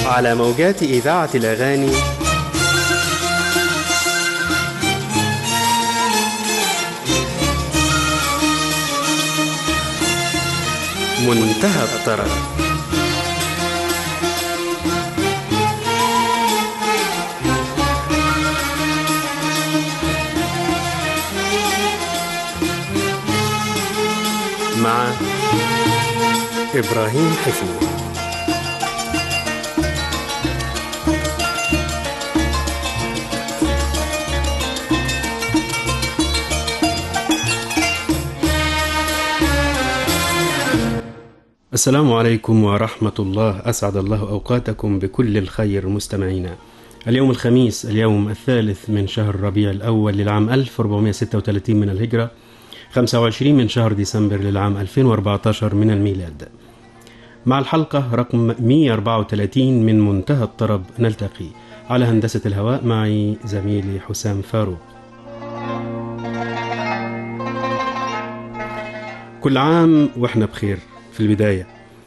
على موجات إذاعة الأغاني منتهى الطرب. مع إبراهيم حفني. السلام عليكم ورحمة الله، أسعد الله أوقاتكم بكل الخير مستمعينا. اليوم الخميس، اليوم الثالث من شهر ربيع الأول للعام 1436 من الهجرة، 25 من شهر ديسمبر للعام 2014 من الميلاد. مع الحلقة رقم 134 من منتهى الطرب نلتقي. على هندسة الهواء معي زميلي حسام فاروق. كل عام وإحنا بخير. في البداية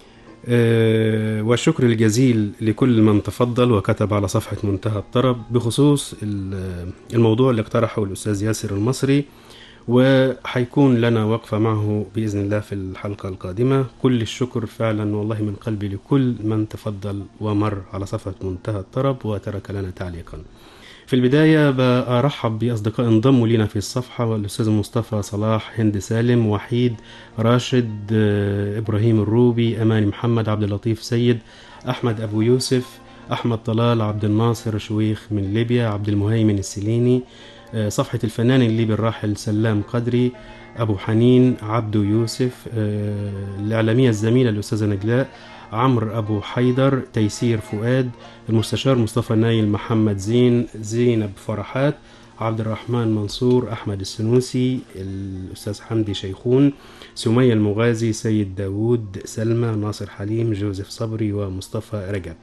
والشكر الجزيل لكل من تفضل وكتب على صفحة منتهى الطرب بخصوص الموضوع اللي اقترحه الأستاذ ياسر المصري، وحيكون لنا وقفة معه بإذن الله في الحلقة القادمة. كل الشكر فعلا والله من قلبي لكل من تفضل ومر على صفحة منتهى الطرب وترك لنا تعليقا. في البداية برحب بأصدقاء انضموا لنا في الصفحة، والأستاذ مصطفى صلاح، هند سالم، وحيد راشد، إبراهيم الروبي، أماني محمد، عبد اللطيف سيد، أحمد أبو يوسف، أحمد طلال، عبد الناصر شويخ من ليبيا، عبد المهيمن السليني، صفحة الفنان الليبي الراحل سلام قدري، أبو حنين، عبدو يوسف، الإعلامية الزميلة الأستاذة نجلاء، عمرو أبو حيدر، تيسير فؤاد، المستشار مصطفى نايل، محمد زين، زينب فرحات، عبد الرحمن منصور، أحمد السنوسي، الأستاذ حمدي شيخون، سمية المغازي، سيد داود، سلمى، ناصر حليم، جوزيف صبري، ومصطفى رجب.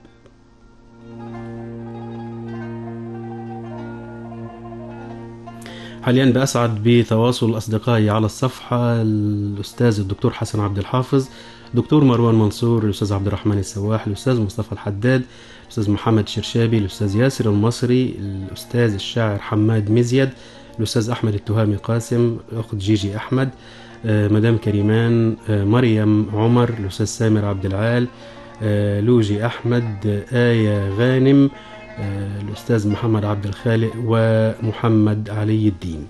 حاليا بأسعد بتواصل أصدقائي على الصفحة الأستاذ الدكتور حسن عبد الحافظ، دكتور مروان منصور، الأستاذ عبد الرحمن السواح، الأستاذ مصطفى الحداد، الأستاذ محمد شرشابي، الأستاذ ياسر المصري، الأستاذ الشاعر حماد مزيد، الأستاذ أحمد التهامي قاسم، أخت جيجي أحمد، مدام كريمان، مريم عمر، الأستاذ سامر عبد العال، لوجي أحمد، آية غانم، الأستاذ محمد عبد الخالق، ومحمد علي الدين.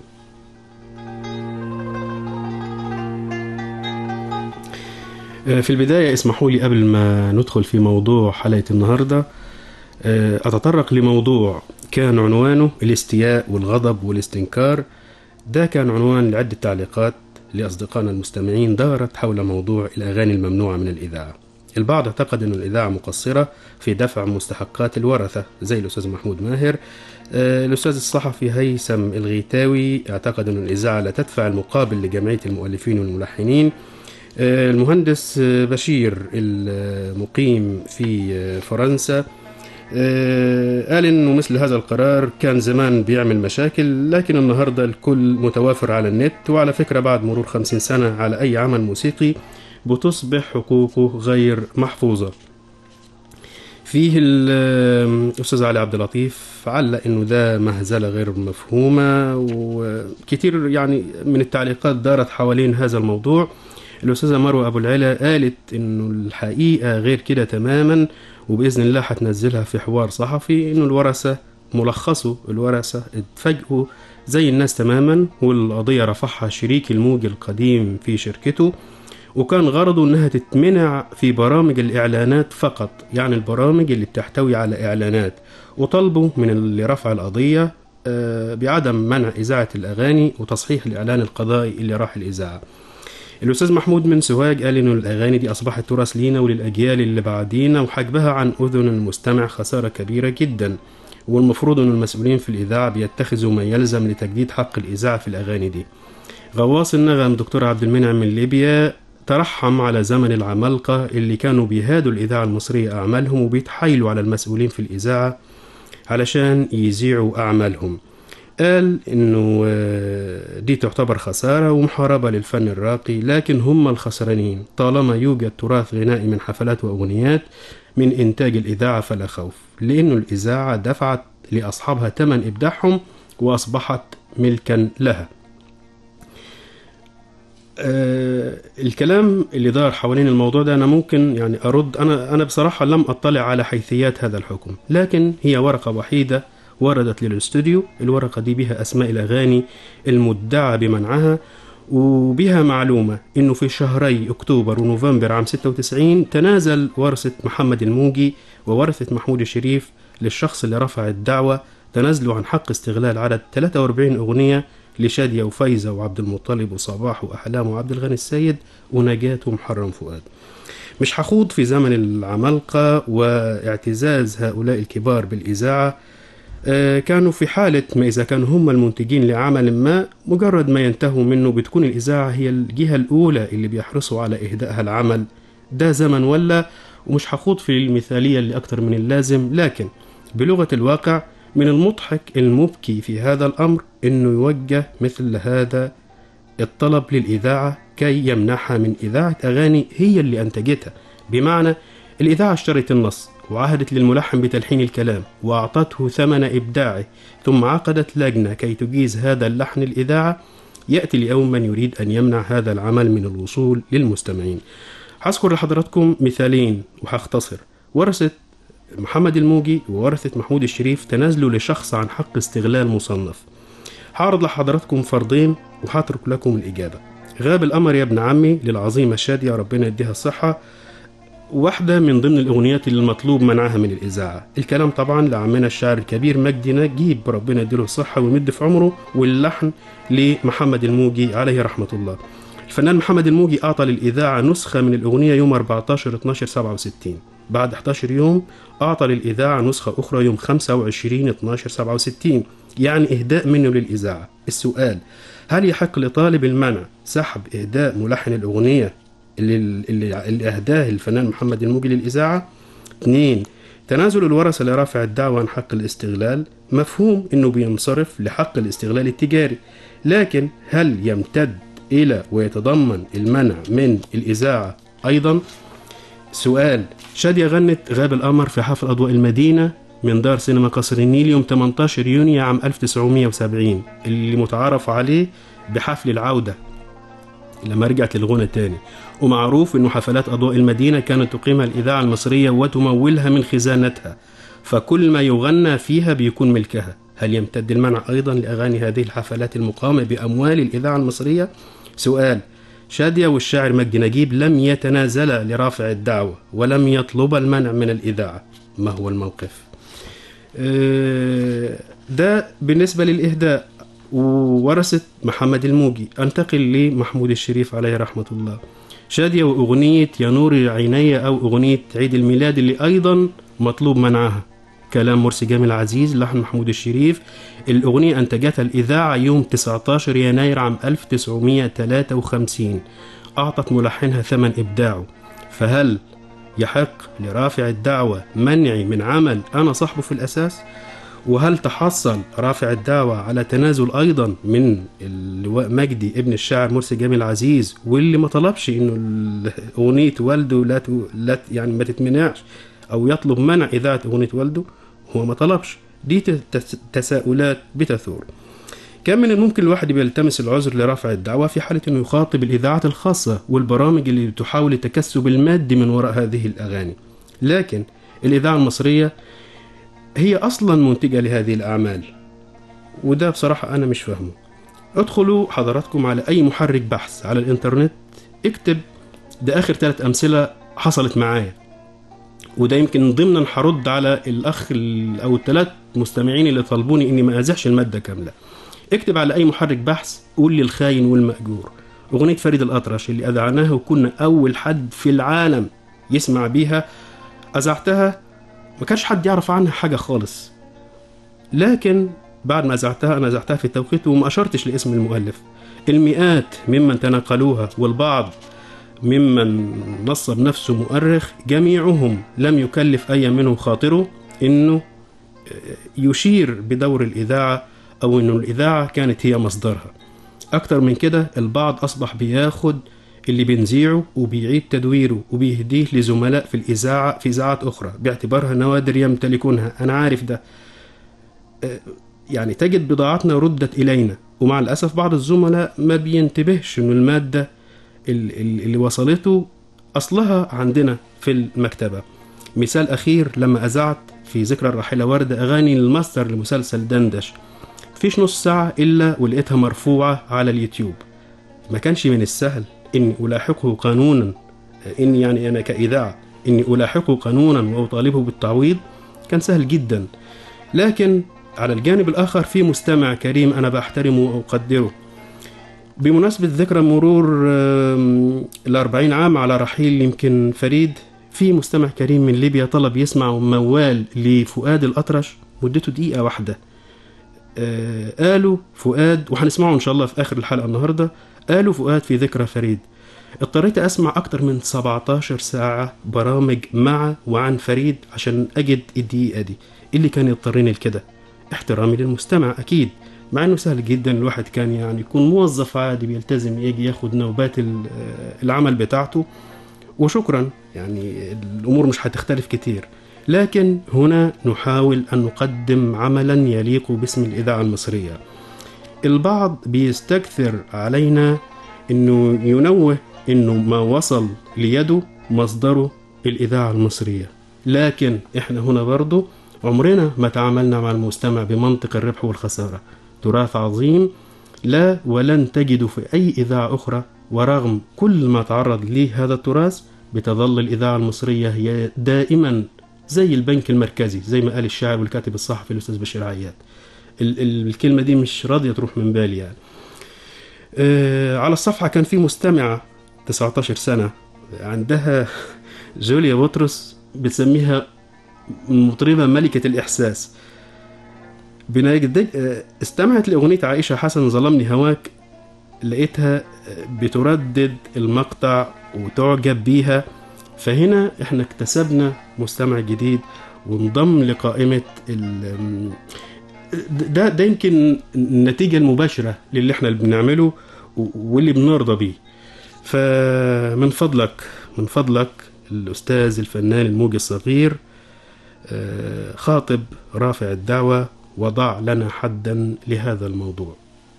في البداية اسمحوا لي قبل ما ندخل في موضوع حلقة النهاردة أتطرق لموضوع كان عنوانه الاستياء والغضب والاستنكار. ده كان عنوان لعدة تعليقات لأصدقائنا المستمعين دارت حول موضوع الأغاني الممنوعة من الإذاعة. البعض اعتقد أن الإذاعة مقصرة في دفع مستحقات الورثة زي الأستاذ محمود ماهر. الأستاذ الصحفي هيثم الغيتاوي اعتقد أن الإذاعة لا تدفع المقابل لجمعية المؤلفين والملحنين. المهندس بشير المقيم في فرنسا قال أنه مثل هذا القرار كان زمان بيعمل مشاكل، لكن النهاردة الكل متوافر على النت، وعلى فكرة بعد مرور 50 سنة على أي عمل موسيقي بتصبح حقوقه غير محفوظة. فيه الأستاذ علي عبد اللطيف علق أنه ده مهزلة غير مفهومة، وكتير يعني من التعليقات دارت حوالين هذا الموضوع. الأستاذة مروة أبو العلا قالت أنه الحقيقة غير كده تماما، وبإذن الله هتنزلها في حوار صحفي، أنه الورثة ملخصه الورثة اتفاجئوا زي الناس تماما، والقضية رفعها شريك الموج القديم في شركته، وكان غرضه أنها تتمنع في برامج الإعلانات فقط، يعني البرامج اللي بتحتوي على إعلانات، وطلبوا من اللي رفع القضية بعدم منع إذاعة الأغاني وتصحيح الإعلان القضائي اللي راح الإذاعة. الأستاذ محمود من سوهاج قال إنه الأغاني دي أصبحت تراث لينا وللأجيال اللي بعدينا، وحجبها عن أذن المستمع خسارة كبيرة جدا، والمفروض أن المسؤولين في الإذاعة بيتخذوا ما يلزم لتجديد حق الإذاعة في الأغاني دي. غواص النغم دكتور عبد المنعم من ليبيا ترحم على زمن العمالقة اللي كانوا بيهادوا الإذاعة المصرية أعمالهم وبيتحايلوا على المسؤولين في الإذاعة علشان يذيعوا أعمالهم. قال إنه دي تعتبر خسارة ومحاربة للفن الراقي، لكن هم الخسرانين طالما يوجد تراث غنائي من حفلات وأغنيات من إنتاج الإذاعة فلا خوف، لأنه الإذاعة دفعت لأصحابها ثمن إبداعهم وأصبحت ملكا لها. الكلام اللي دار حوالين الموضوع ده أنا ممكن يعني أرد. أنا بصراحة لم أطلع على حيثيات هذا الحكم، لكن هي ورقة وحيدة وردت للاستوديو. الورقة دي بها أسماء الأغاني المدعى بمنعها، وبها معلومة إنه في شهري أكتوبر ونوفمبر عام 96 تنازل ورثة محمد الموجي وورثة محمود الشريف للشخص اللي رفع الدعوة، تنازلوا عن حق استغلال عدد 43 أغنية لشادية وفايزة وعبد المطلب وصباح وأحلام وعبد الغني السيد ونجاة ومحرم فؤاد. مش هخوض في زمن العمالقة واعتزاز هؤلاء الكبار بالإذاعة. كانوا في حالة ما إذا كانوا هم المنتجين لعمل ما، مجرد ما ينتهوا منه بتكون الإذاعة هي الجهة الأولى اللي بيحرصوا على إهدائها العمل. ده زمن ولا، ومش هخوض في المثالية اللي أكتر من اللازم، لكن بلغة الواقع من المضحك المبكي في هذا الأمر إنه يوجه مثل هذا الطلب للإذاعة كي يمنحها من إذاعة أغاني هي اللي أنتجتها. بمعنى الإذاعة اشترت النص وعهدت للملحن بتلحين الكلام وأعطته ثمن إبداعه، ثم عقدت لجنة كي تجيز هذا اللحن الإذاعة. يأتي ليوم من يريد أن يمنع هذا العمل من الوصول للمستمعين. هذكر لحضراتكم مثالين وهختصر. ورثة محمد الموجي وورثة محمود الشريف تنازلوا لشخص عن حق استغلال مصنف. هعرض لحضراتكم فرضين وهترك لكم الإجابة. غاب القمر يا ابن عمي للعظيمة شادية ربنا يديها الصحة، واحدة من ضمن الأغنيات اللي المطلوب منعها من الإذاعة. الكلام طبعا لعمنا الشاعر الكبير مجدي نجيب ربنا يديله الصحة ويمد في عمره، واللحن لمحمد الموجي عليه رحمة الله. الفنان محمد الموجي أعطى للإذاعة نسخة من الأغنية يوم 14/12/67. بعد 11 يوم أعطى للإذاعة نسخة أخرى يوم 25/12/67، يعني إهداء منه للإذاعة. السؤال: هل يحق لطالب المنع سحب إهداء ملحن الأغنية اللي أهداه الفنان محمد الموجي للإذاعة؟ 2. تنازل الورثة لرافع الدعوة عن حق الاستغلال. مفهوم أنه بينصرف لحق الاستغلال التجاري، لكن هل يمتد إلى ويتضمن المنع من الإذاعة أيضا؟ سؤال: شادية غنت غاب القمر في حفل أضواء المدينة من دار سينما قصر النيل يوم 18 يونيو عام 1970، اللي متعارف عليه بحفل العودة لما رجعت للغنى تاني. ومعروف أنه حفلات أضواء المدينة كانت تقيمها الإذاعة المصرية وتمولها من خزانتها، فكل ما يغنى فيها بيكون ملكها. هل يمتد المنع أيضا لأغاني هذه الحفلات المقامة بأموال الإذاعة المصرية؟ سؤال: شادية والشاعر مجدي نجيب لم يتنازلا لرافع الدعوة ولم يطلب المنع من الإذاعة، ما هو الموقف؟ ده بالنسبة للإهداء وورثة محمد الموجي. أنتقل لمحمود الشريف عليه رحمة الله. شادية وأغنية يا نور عيني أو أغنية عيد الميلاد اللي أيضا مطلوب منعها. كلام مرسي جامل عزيز، لحن محمود الشريف. الأغنية أنتجتها الإذاعة يوم 19 يناير عام 1953. أعطت ملحنها ثمن إبداعه. فهل يحق لرافع الدعوة منعي من عمل أنا صاحبه في الأساس؟ وهل تحصل رافع الدعوة على تنازل أيضا من اللواء مجدي ابن الشاعر مرسي جامل عزيز، واللي ما طلبش إنه أغنية والده لا يعني ما تتمنعش أو يطلب منع إذاعة أغنية والده؟ هو ما طلبش. دي تساؤلات بتثور. كان من الممكن الواحد يلتمس العذر لرافع الدعوة في حالة أنه يخاطب الإذاعات الخاصة والبرامج اللي تحاول التكسب المادي من وراء هذه الأغاني، لكن الإذاعة المصرية هي أصلا منتجة لهذه الأعمال، وده بصراحة أنا مش فاهمه. ادخلوا حضراتكم على أي محرك بحث على الإنترنت، اكتب ده آخر 3 أمثلة حصلت معايا، وده يمكن ضمنا هرد على الأخ أو ال3 مستمعين اللي طلبوني إني ما أزحش المادة كاملة. اكتب على أي محرك بحث قول لي الخاين والمأجور. أغنية فريد الأطرش اللي أذعناها وكنا أول حد في العالم يسمع بيها، أزعتها ما كانش حد يعرف عنها حاجة خالص، لكن بعد ما أزعتها أنا أزعتها في التوقيت وما أشرتش لاسم المؤلف. المئات ممن تناقلوها والبعض ممن نصب نفسه مؤرخ، جميعهم لم يكلف أي منهم خاطره إنه يشير بدور الإذاعة أو إنه الإذاعة كانت هي مصدرها. أكتر من كده البعض أصبح بياخد اللي بنذيعه وبيعيد تدويره وبيهديه لزملاء في الإذاعة في إذاعات أخرى باعتبارها نوادر يمتلكونها. أنا عارف ده. يعني تجد بضاعتنا ردت إلينا، ومع الأسف بعض الزملاء ما بينتبهش إنه المادة اللي وصلته أصلها عندنا في المكتبة. مثال أخير، لما أذعت في ذكرى الراحلة وردة أغاني الماستر لمسلسل دندش، فيش نص ساعة إلا ولقيتها مرفوعة على اليوتيوب. ما كانش من السهل إني ألاحقه قانونا، إني يعني أنا كإذاعة إني ألاحقه قانونا وأطالبه بالتعويض، كان سهل جدا. لكن على الجانب الآخر في مستمع كريم أنا بحترمه وأقدره. بمناسبة ذكرى مرور 40 عام على رحيل يمكن فريد، في مستمع كريم من ليبيا طلب يسمع موال لفؤاد الأطرش مدته دقيقة واحدة. قالوا فؤاد، وهنسمعه إن شاء الله في آخر الحلقة النهاردة، قالوا فؤاد في ذكرى فريد. اضطريت أسمع أكتر من 17 ساعة برامج مع وعن فريد عشان أجد الدقيقة دي. اللي كان يضطرني لكده احترامي للمستمع أكيد، مع أنه سهل جدا الواحد كان يعني يكون موظف عادي بيلتزم يجي ياخد نوبات العمل بتاعته وشكرا، يعني الأمور مش هتختلف كتير. لكن هنا نحاول أن نقدم عملا يليق باسم الإذاعة المصرية. البعض بيستكثر علينا أنه ينوه أنه ما وصل ليده مصدره الإذاعة المصرية، لكن إحنا هنا برضو عمرنا ما تعاملنا مع المستمع بمنطق الربح والخسارة. تراث عظيم لا ولن تجد في أي إذاعة أخرى، ورغم كل ما تعرض ليه هذا التراث بتظل الإذاعة المصرية هي دائما زي البنك المركزي، زي ما قال الشاعر والكاتب الصحفي الأستاذ بشير عياد. الكلمة دي مش راضية تروح من بالي يعني. على الصفحة كان في مستمعة 19 سنة عندها جوليا بطرس، بتسميها مطربة ملكة الإحساس. استمعت لأغنية عائشة حسن ظلمني هواك، لقيتها بتردد المقطع وتعجب بيها. فهنا احنا اكتسبنا مستمع جديد وانضم لقائمة ده يمكن النتيجة المباشرة للي احنا بنعمله واللي بنرضى بيه. فمن فضلك الأستاذ الفنان الموجي الصغير، خاطب رافع الدعوة وضع لنا حدا لهذا الموضوع.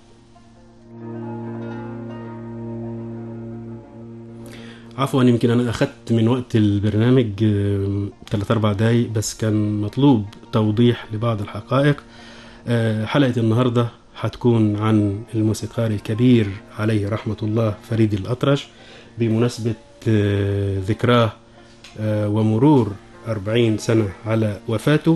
عفوا، يمكن أنا أخذت من وقت البرنامج 3-4 دقايق، بس كان مطلوب توضيح لبعض الحقائق. حلقة النهاردة هتكون عن الموسيقار الكبير عليه رحمة الله فريد الأطرش بمناسبة ذكراه ومرور 40 سنة على وفاته.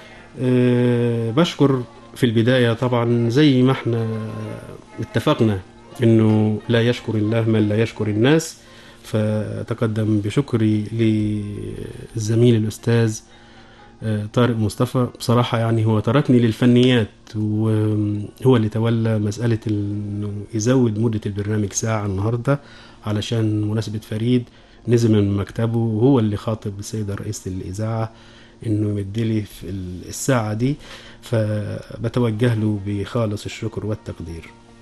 بشكر في البداية طبعا زي ما احنا اتفقنا انه لا يشكر الله من لا يشكر الناس، فتقدم بشكري للزميل الأستاذ طارق مصطفى. بصراحة يعني هو تركني للفنيات، وهو اللي تولى مسألة انه يزود مدة البرنامج ساعة النهاردة علشان مناسبة فريد. نزل من مكتبه وهو اللي خاطب السيدة رئيسة الإذاعة انه يمدلي في الساعة دي، فبتوجه له بخالص الشكر والتقدير.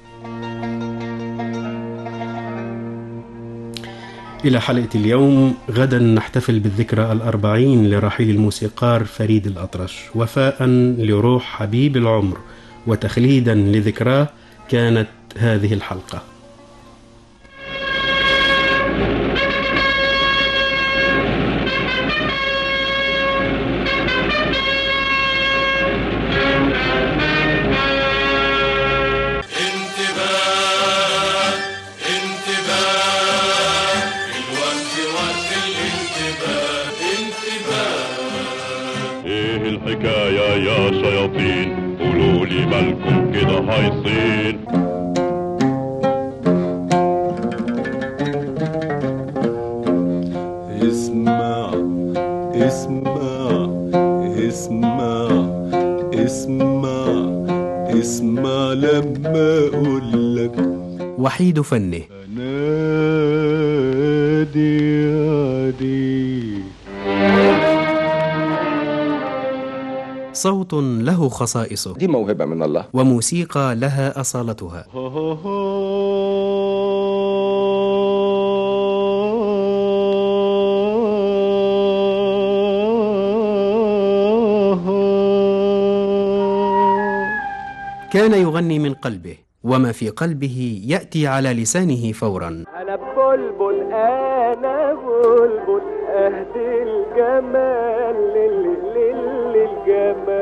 إلى حلقة اليوم. غدا نحتفل بالذكرى 40 لرحيل الموسيقار فريد الأطرش، وفاء لروح حبيب العمر وتخليدا لذكراه كانت هذه الحلقة. الحكاية يا شياطين، قولوا لي بالكم كده هيصين. اسمع اسمع اسمع اسمع اسمع لما اقولك وحيد فنه نادي عادي. صوت له خصائصه، دي موهبة من الله، وموسيقى لها أصالتها. كان يغني من قلبه، وما في قلبه يأتي على لسانه فورا. أنا بلبل أنا بلبل أهدي الجمال للجمال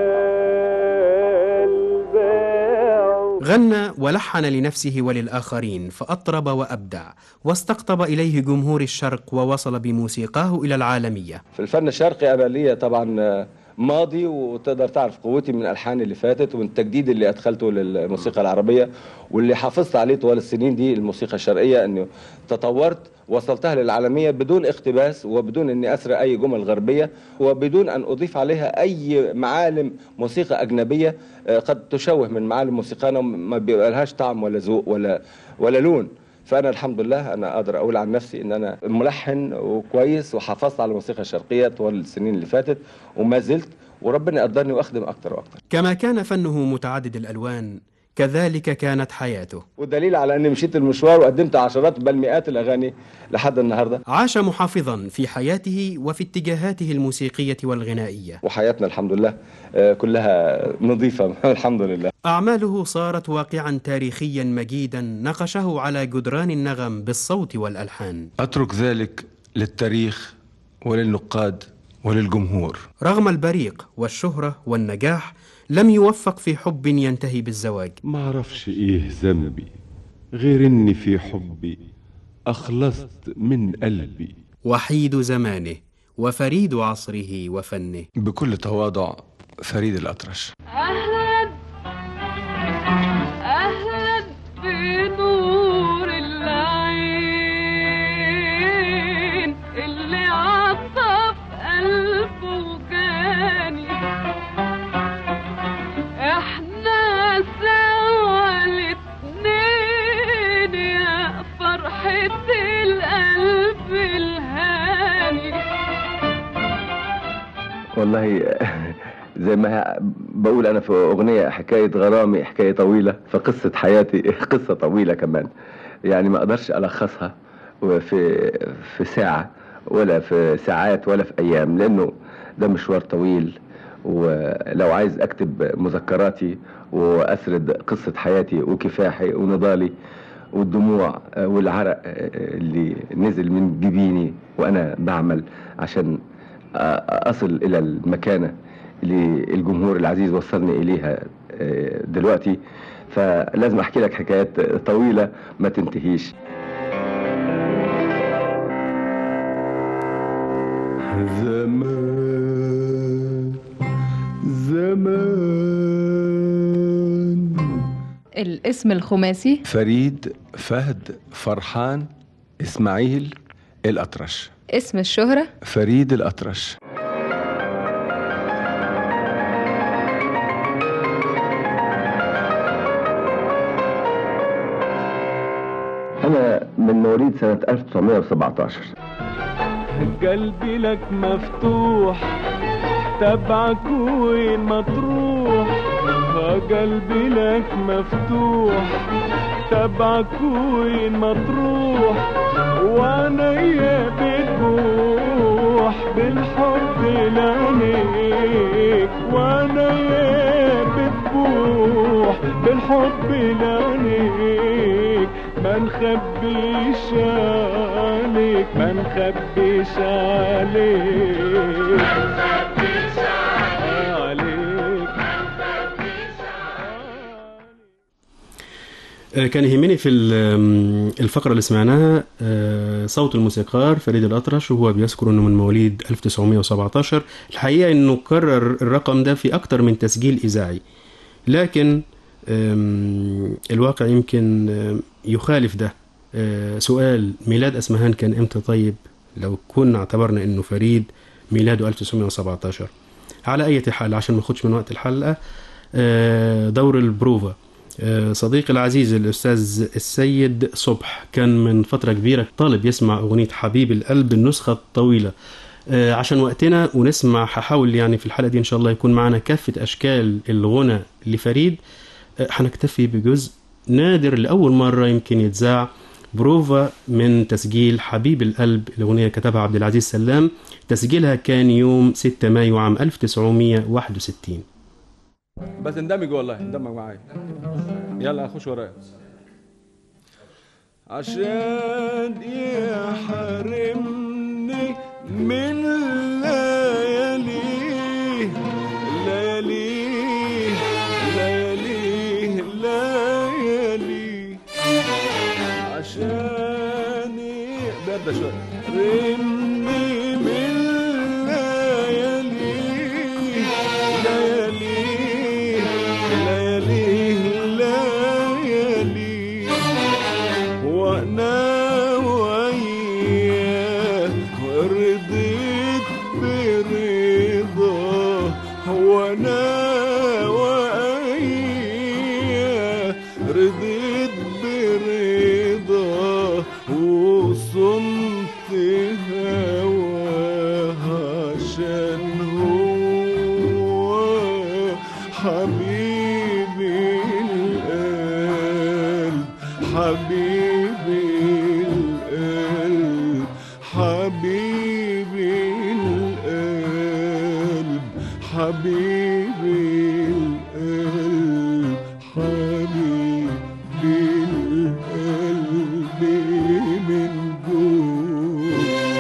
باعوا. غنى ولحن لنفسه وللآخرين، فأطرب وأبدع، واستقطب إليه جمهور الشرق، ووصل بموسيقاه إلى العالمية. في الفن الشرقي أنا ليا طبعا ماضي، وتقدر تعرف قوتي من الألحان اللي فاتت ومن التجديد اللي أدخلته للموسيقى العربية، واللي حافظت عليه طوال السنين دي الموسيقى الشرقية، أنه تطورت وصلتها للعالمية بدون اقتباس، وبدون أني أسرق أي جمل غربية، وبدون أن أضيف عليها أي معالم موسيقى أجنبية قد تشوه من معالم موسيقانا، ما بيبقى لهاش طعم ولا ذوق ولا لون. فأنا الحمد لله أنا أقدر أقول عن نفسي إن أنا ملحن وكويس، وحافظت على الموسيقى الشرقية طوال السنين اللي فاتت وما زلت، وربنا قدرني وأخدم أكتر وأكتر. كما كان فنه متعدد الألوان، كذلك كانت حياته، ودليل على أني مشيت المشوار وقدمت عشرات بل مئات الأغاني لحد النهاردة. عاش محافظا في حياته وفي اتجاهاته الموسيقية والغنائية، وحياتنا الحمد لله كلها نظيفة الحمد لله. أعماله صارت واقعا تاريخيا مجيدا نقشه على جدران النغم بالصوت والألحان. أترك ذلك للتاريخ وللنقاد وللجمهور. رغم البريق والشهرة والنجاح، لم يوفق في حب ينتهي بالزواج. ما عرفش ايه ذنبي غير اني في حبي اخلصت من قلبي. وحيد زمانه وفريد عصره وفنه. بكل تواضع، فريد الأطرش. أهلا أهلا بنور العين اللي عطف قلبه وجاني، احنا سوا الاتنين يا فرحة القلب الهاني. والله زي ما بقول أنا في أغنية حكاية غرامي حكاية طويلة، فقصة حياتي قصة طويلة كمان، يعني ما أقدرش ألخصها في ساعة ولا في ساعات ولا في أيام، لأنه ده مشوار طويل. ولو عايز أكتب مذكراتي وأسرد قصة حياتي وكفاحي ونضالي والدموع والعرق اللي نزل من جبيني وأنا بعمل عشان أصل إلى المكانة اللي الجمهور العزيز وصلني إليها دلوقتي، فلازم أحكي لك حكايات طويلة ما تنتهيش. زمان الاسم الخماسي: فريد فهد فرحان إسماعيل الأطرش. اسم الشهرة: فريد الأطرش. أنا من مواليد سنة 1917. قلبي لك مفتوح تبعك وين ما تروح، قلبي لك مفتوح تبعك وين ما تروح، وانا يا بتبوح بالحب لعنيك، وانا يا بتبوح بالحب لعنيك، ما نخبيش عليك ما نخبيش عليك. كان يهمني في الفقرة اللي سمعناها صوت الموسيقار فريد الأطرش، وهو بيذكر أنه من مواليد 1917. الحقيقة أنه كرر الرقم ده في أكتر من تسجيل إذاعي، لكن الواقع يمكن يخالف ده. سؤال ميلاد أسمهان كان إمتى؟ طيب لو كنا اعتبرنا أنه فريد ميلاده 1917. على أي حال عشان ما ناخدش من وقت الحلقة، دور البروفا صديقي العزيز الأستاذ السيد صبح كان من فترة كبيرة طالب يسمع أغنية حبيب القلب النسخة الطويلة. عشان وقتنا ونسمع، هحاول يعني في الحلقة دي إن شاء الله يكون معنا كافة أشكال الغنى لفريد. هنكتفي بجزء نادر لأول مرة يمكن يتذاع، بروفا من تسجيل حبيب القلب، الأغنية كتبها عبد العزيز سلام. تسجيلها كان يوم 6 مايو عام 1961. بس اندمج والله، اندمج معايا. يلا خش ورايا. عشان يحرمني من لياليه لياليه لياليه لياليه، عشان برد شوية رمني من لياليه لياليه لياليه لياليه، وانا وياه رضيت برضاه، وانا وياه رضيت برضاه، وصنت هواه عشان هو حبيبي القلب، حبيبي القلب، حبيبي القلب، حبيبي القلب، حبيبي القلب من جوه.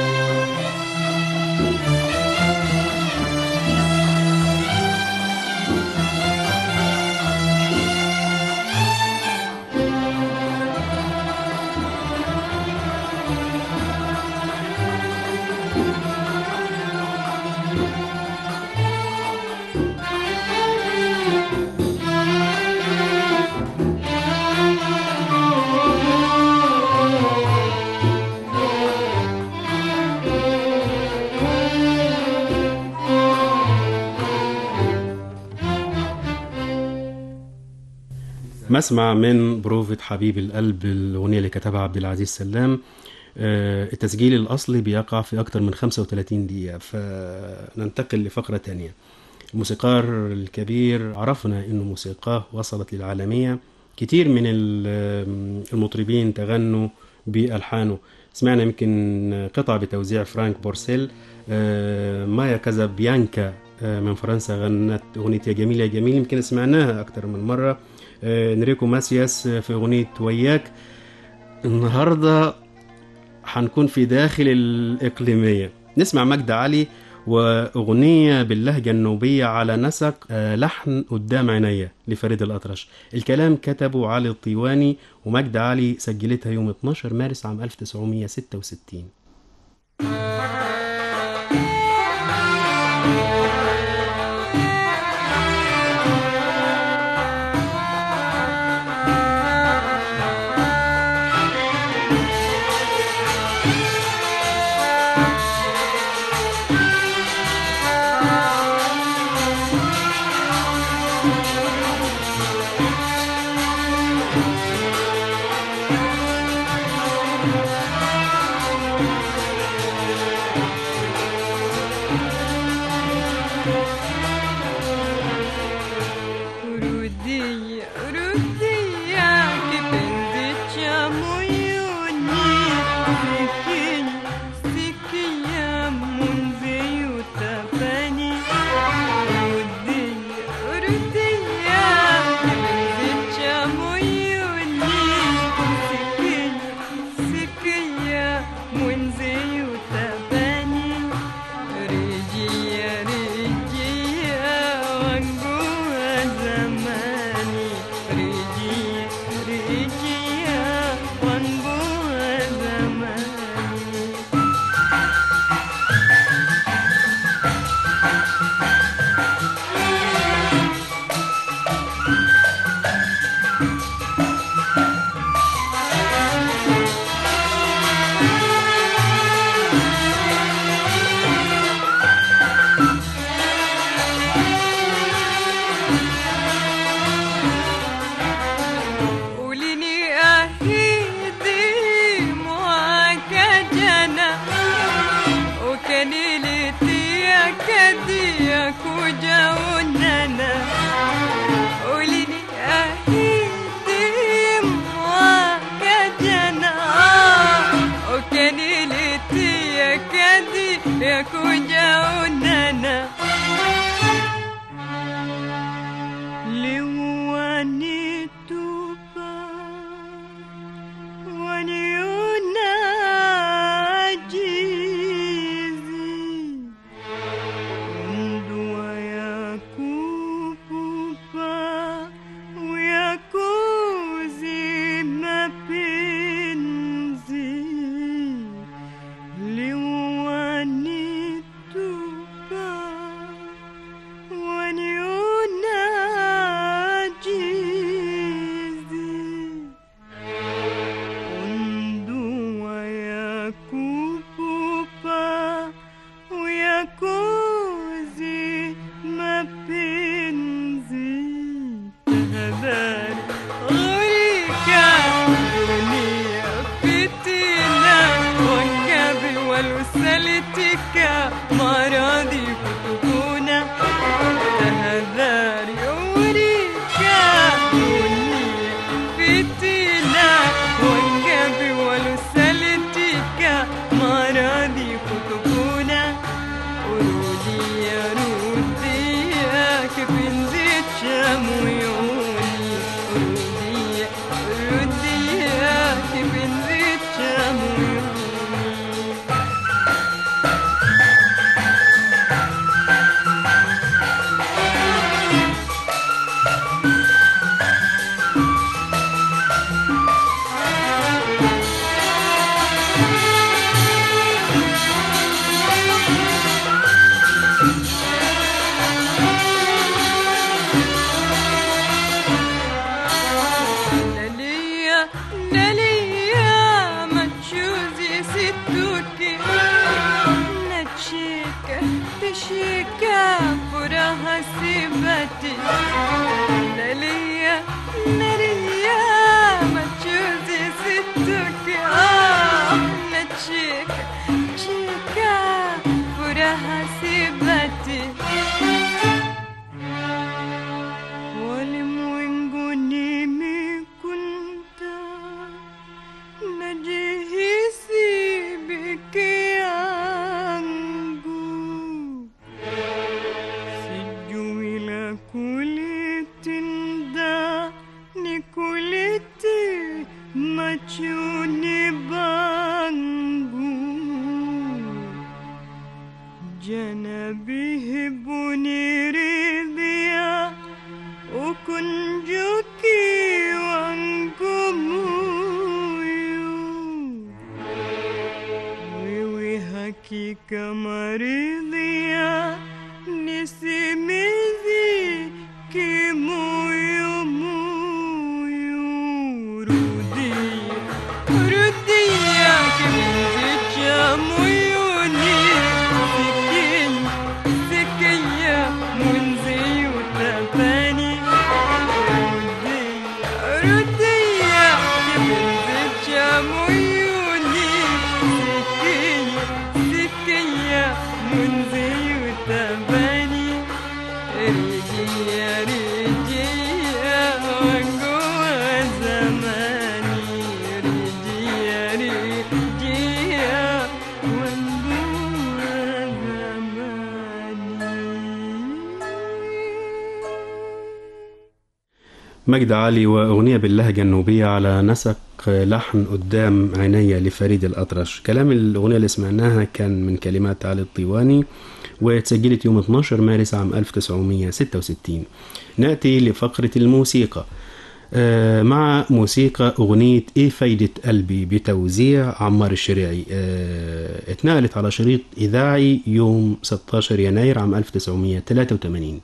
مسمع من بروفة حبيب القلب، الأغنية اللي كتبها عبد العزيز سلام. التسجيل الأصلي بيقع في أكتر من 35 دقيقة. فننتقل لفقرة تانية. الموسيقار الكبير عرفنا أنه موسيقاه وصلت للعالمية، كتير من المطربين تغنوا بألحانه. سمعنا يمكن قطع بتوزيع فرانك بورسيل. مايا كازابيانكا من فرنسا غنت أغنية يا جميل يا جميل، يمكن سمعناها أكتر من مرة. نريكو ماسياس في أغنية وياك. النهاردة هنكون في داخل الإقليمية، نسمع مجد علي وأغنية باللهجة النوبية على نسق لحن قدام عينيا لفريد الأطرش. الكلام كتبه علي الطيواني، ومجد علي سجلتها يوم 12 مارس عام 1966. kujaonana liwanitupa waniona ajizi ndua ya kupupa uyakuzima penzi liwanitupa waniona ajizi ndua ya kupupa uyakuzima penzi tahadhari غريكا دنيا فتنة والنبي والوسلتك مرضي فتكونا تهذاري غريكا دنيا فتنة والنبي والوسلتك مرضي فتكونا ورودي يا رودي يا كفن زيت شمويوني ردي يا كفن زيت شمويوني لليا ما تشوزي ستوكي نتشيكا تشيكا فراها سيباتي لليا ما تشوزي ستوكي نتشيكا تشيكا فراها سيباتي walimwenguni mikunta najihisi peke yangu sijui la kulitenda nikulete machoni bangu jana bihibuni ridhia ukunjuki wangu moyo wewe hakika maridhia nisimezi kimoyo moyo rudia kipenzi cha moyoni sikia mwenzi utapani rudia kipenzi cha moyoni sikia mwenzi utapani rejea wangu wa zamani rejea wangu wa zamani. مجد علي وأغنية باللهجة النوبية على نسق لحن قدام عيني لفريد الأطرش. كلام الأغنية اللي سمعناها كان من كلمات علي الطيواني واتسجلت يوم 12 مارس عام 1966. نأتي لفقرة الموسيقى مع موسيقى أغنية إيه فايدة قلبي بتوزيع عمار الشريعي. اتنقلت على شريط إذاعي يوم 16 يناير عام 1983.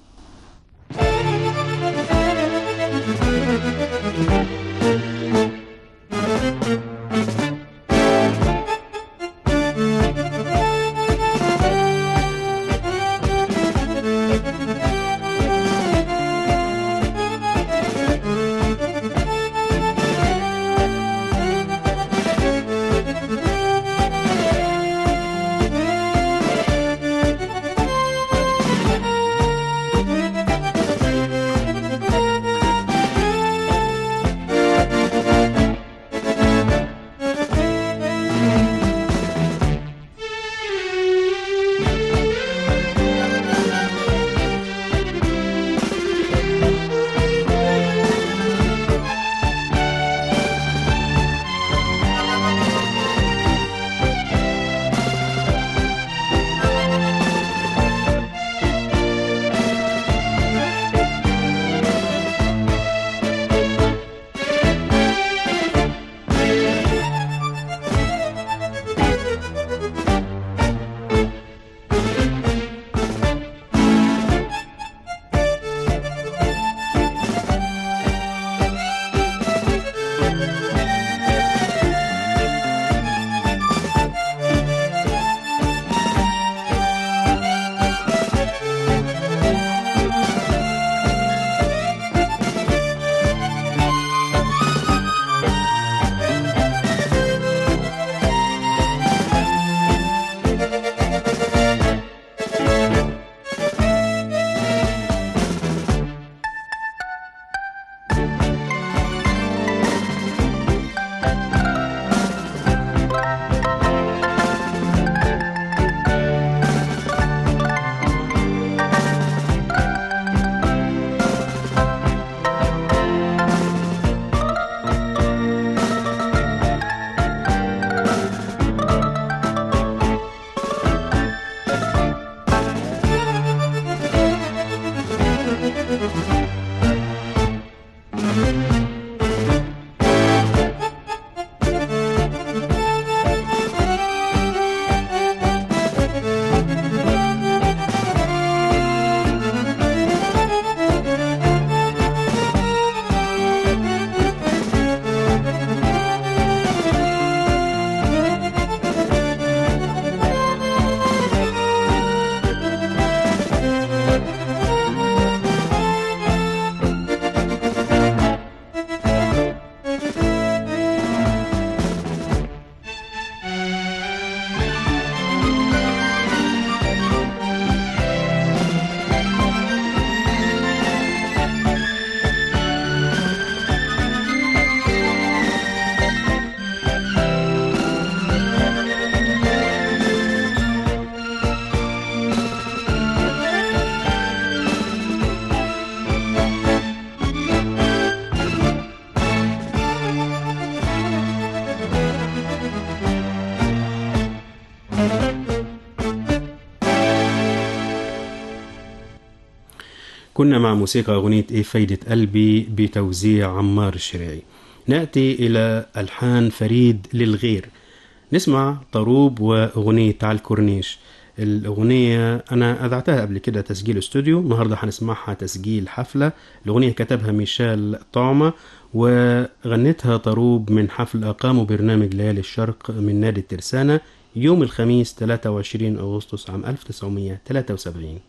كنا مع موسيقى أغنية إيه فايدة قلبي بتوزيع عمار الشريعي. نأتي إلى ألحان فريد للغير. نسمع طروب وأغنية على الكورنيش. الأغنية أنا أذعتها قبل كده تسجيل استوديو، النهاردة هنسمعها تسجيل حفلة. الأغنية كتبها ميشيل طعمة وغنتها طروب من حفل أقاموا برنامج ليالي الشرق من نادي الترسانة يوم الخميس 23 أغسطس عام 1973.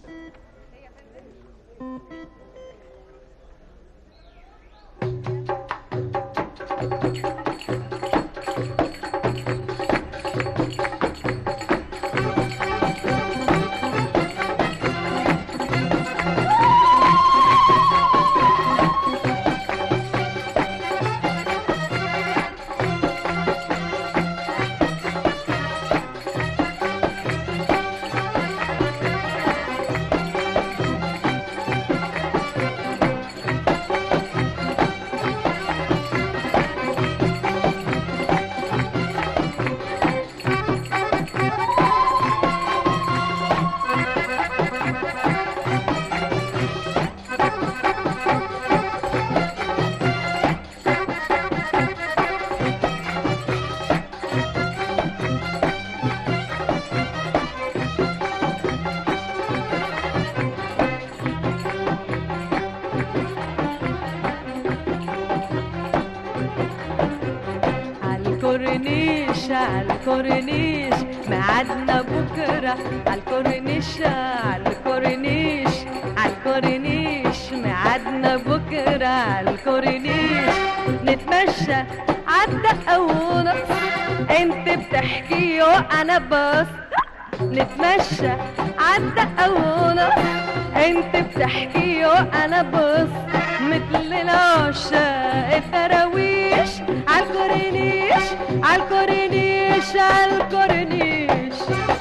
عالكورنيش ميعادنا بكرة عالكورنيش عالكورنيش عالكورنيش ميعادنا بكرة عالكورنيش نتمشى عالدقة ونص انت بتحكي وانا بص نتمشى عالدقة ونص انت بتحكي وانا بص مثل العشاق الدراويش عالكورنيش عالكورنيش عالكورنيش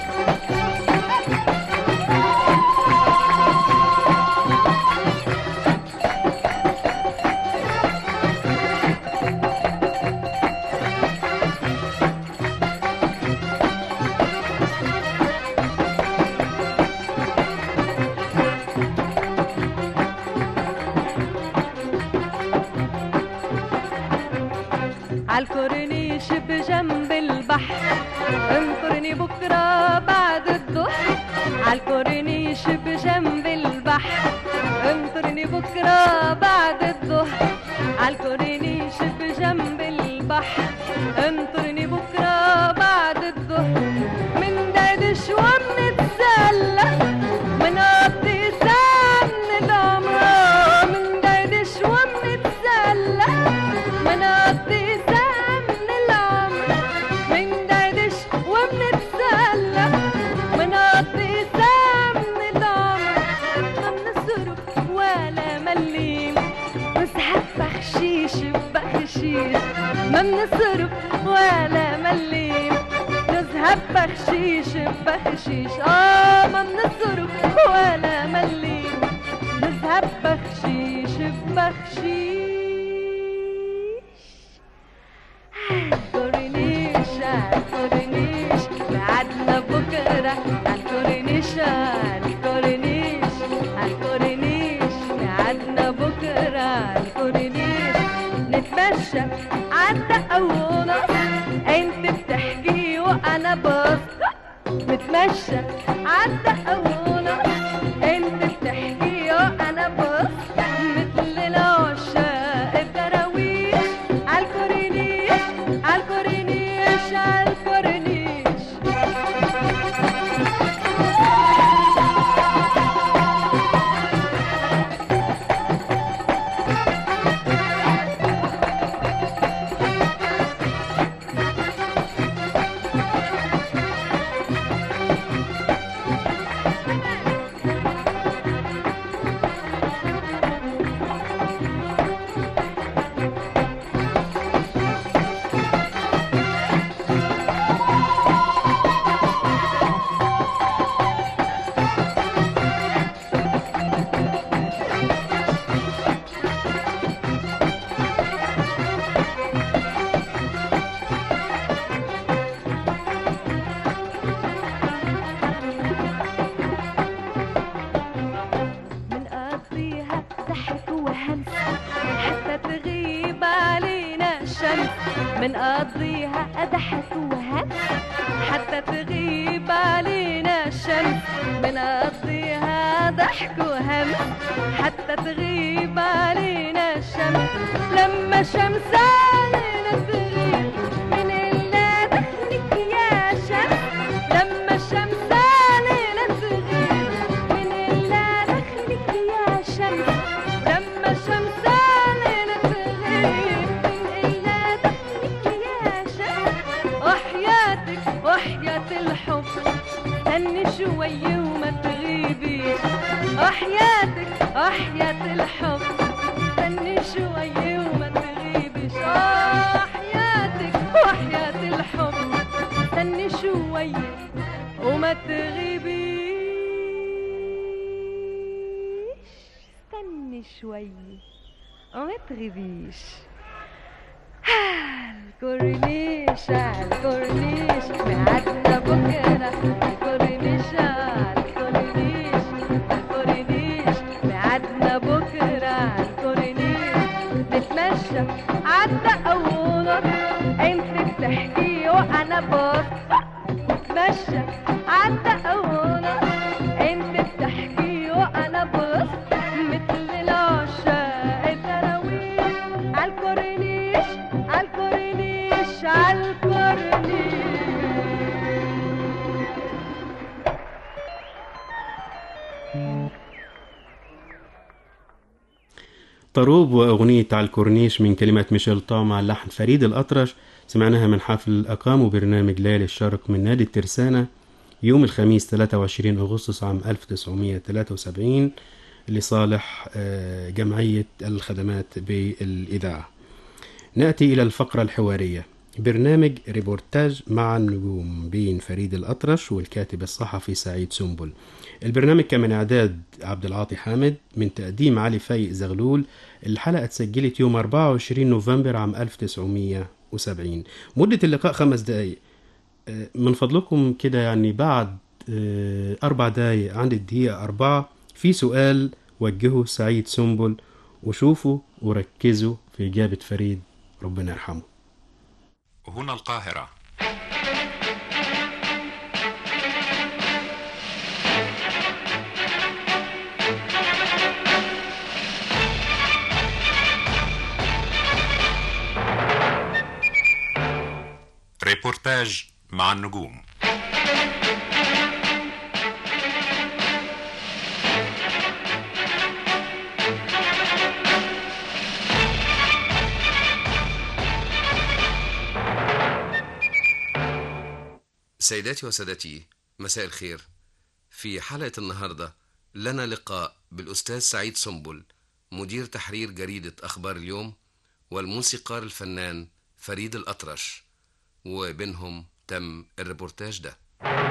عالكورنيش بجنب البحر انطرني بكرة بعد الظهر عالكورنيش بجنب البحر انطرني بكرة بعد الظهر عالكورنيش بجنب البحر انطرني بكرة بعد الظهر من دردش ومنتسلى منقضي ساعة من العمر من دردش ومنتسلى منقضي ما بنصرف ولا مليم نذهب بخشيش بخشيش ما بنصرف ولا مليم نذهب بخشيش بخشيش عالكورنيش عالكورنيش ميعادنا بكرة عالكورنيش عالكورنيش عالكورنيش ميعادنا بكرة عالكورنيش نتمشى عالدقة ونص انت بتحكي وانا بص نتمشى عالدقة ونص انت بتحكي وانا بص مثل العشاق الدراويش عالكورنيش عالكورنيش عالكورنيش شمس منقضيها ضحك وهمس حتى تغيب علينا الشمس منقضيها ضحك وهمس حتى تغيب علينا الشمس لما الشمس علينا تغيب من إلا دخلك يا شمس لما الشمس علينا تغيب من إلا دخلك يا شمس لما الشمس علينا تغيب من إلا دخلك يا شمس وحياتك وحياة الحب استني شوي وما تغيبيش وحياتك وحياة الحب استني شوي وما تغيبيش وحياتك وحياة الحب استني شوي وما تغيبيش استني شوي وما تغيبيش الكورنيش الكورنيش ميعادنا بكرة الكورنيش الكورنيش الكورنيش ميعادنا بكرة الكورنيش نتمشى عالدقونة انت بتحكي وانا بص نتمشى عالدقونة انت بتحكي وانا بص مثل العشاق التراويح عالكورنيش عالكورنيش عالكورنيش طروب وأغنية على الكورنيش من كلمات ميشيل طام على لحن فريد الأطرش سمعناها من حفل أقاموا برنامج ليالي الشرق من نادي الترسانة يوم الخميس 23 أغسطس عام 1973 لصالح جمعية الخدمات بالإذاعة. نأتي إلى الفقرة الحوارية برنامج ريبورتاج مع النجوم بين فريد الأطرش والكاتب الصحفي سعيد سنبل. البرنامج كان من إعداد عبد العاطي حامد من تقديم علي فايق زغلول. الحلقة اتسجلت يوم 24 نوفمبر عام 1970. مدة اللقاء 5 دقايق. من فضلكم كده يعني بعد 4 دقايق عند الدقيقة 4 في سؤال وجهه سعيد سنبل وشوفوا وركزوا في إجابة فريد ربنا يرحمه. هنا القاهرة. ريبورتاج مع النجوم. سيداتي وسادتي مساء الخير. في حلقة النهاردة لنا لقاء بالأستاذ سعيد سنبل مدير تحرير جريدة أخبار اليوم والموسيقار الفنان فريد الأطرش وبينهم تم الريبورتاج ده.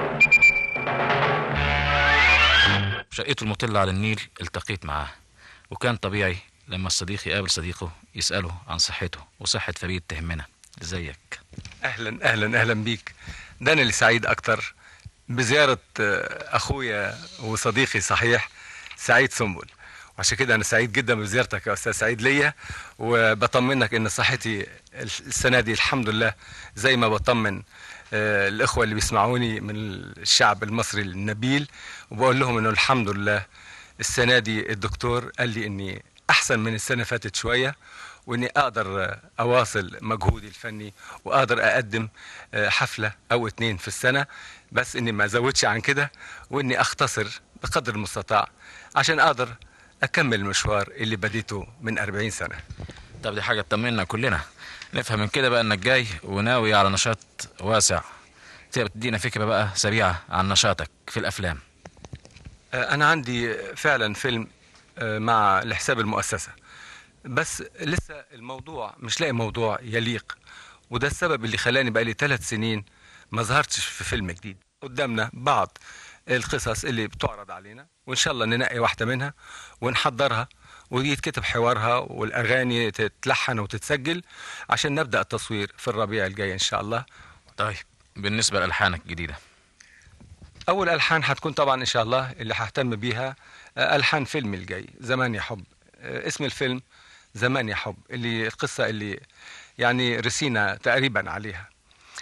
شقته المطلة على النيل التقيت معاه وكان طبيعي لما الصديق يقابل صديقه يسأله عن صحته وصحة فريد تهمنا. ازيك؟ اهلا اهلا اهلا بيك. ده انا اللي سعيد اكتر بزيارة اخويا وصديقي صحيح سعيد سنبل، وعشان كده انا سعيد جدا بزيارتك يا استاذ سعيد ليا، وبطمنك ان صحتي السنة دي الحمد لله زي ما بطمن الاخوة اللي بيسمعوني من الشعب المصري النبيل، وبقول لهم انه الحمد لله السنة دي الدكتور قال لي اني احسن من السنة فاتت شوية، واني اقدر اواصل مجهودي الفني واقدر اقدم حفلة او 2 في السنة، بس اني ما ازودش عن كده، واني اختصر بقدر المستطاع عشان اقدر اكمل المشوار اللي بديته من 40 سنة. طب دي حاجة تطمنا كلنا، نفهم من كده بقى انك جاي وناوي على نشاط واسع. تقدر تدينا فكرة بقى سريعة عن نشاطك في الافلام؟ انا عندي فعلا فيلم مع لحساب المؤسسة، بس لسه الموضوع مش لاقي موضوع يليق، وده السبب اللي خلاني بقالي 3 سنين ما ظهرتش في فيلم جديد. قدامنا بعض القصص اللي بتعرض علينا، وإن شاء الله ننقي واحدة منها ونحضرها ويتكتب حوارها والأغاني تتلحن وتتسجل عشان نبدأ التصوير في الربيع الجاي إن شاء الله. طيب بالنسبة لألحانك الجديدة؟ أول ألحان هتكون طبعا إن شاء الله اللي ههتم بيها ألحان فيلم الجاي زمان يا حب. اسم الفيلم زمان يا حب، اللي القصة اللي يعني رسينا تقريبا عليها.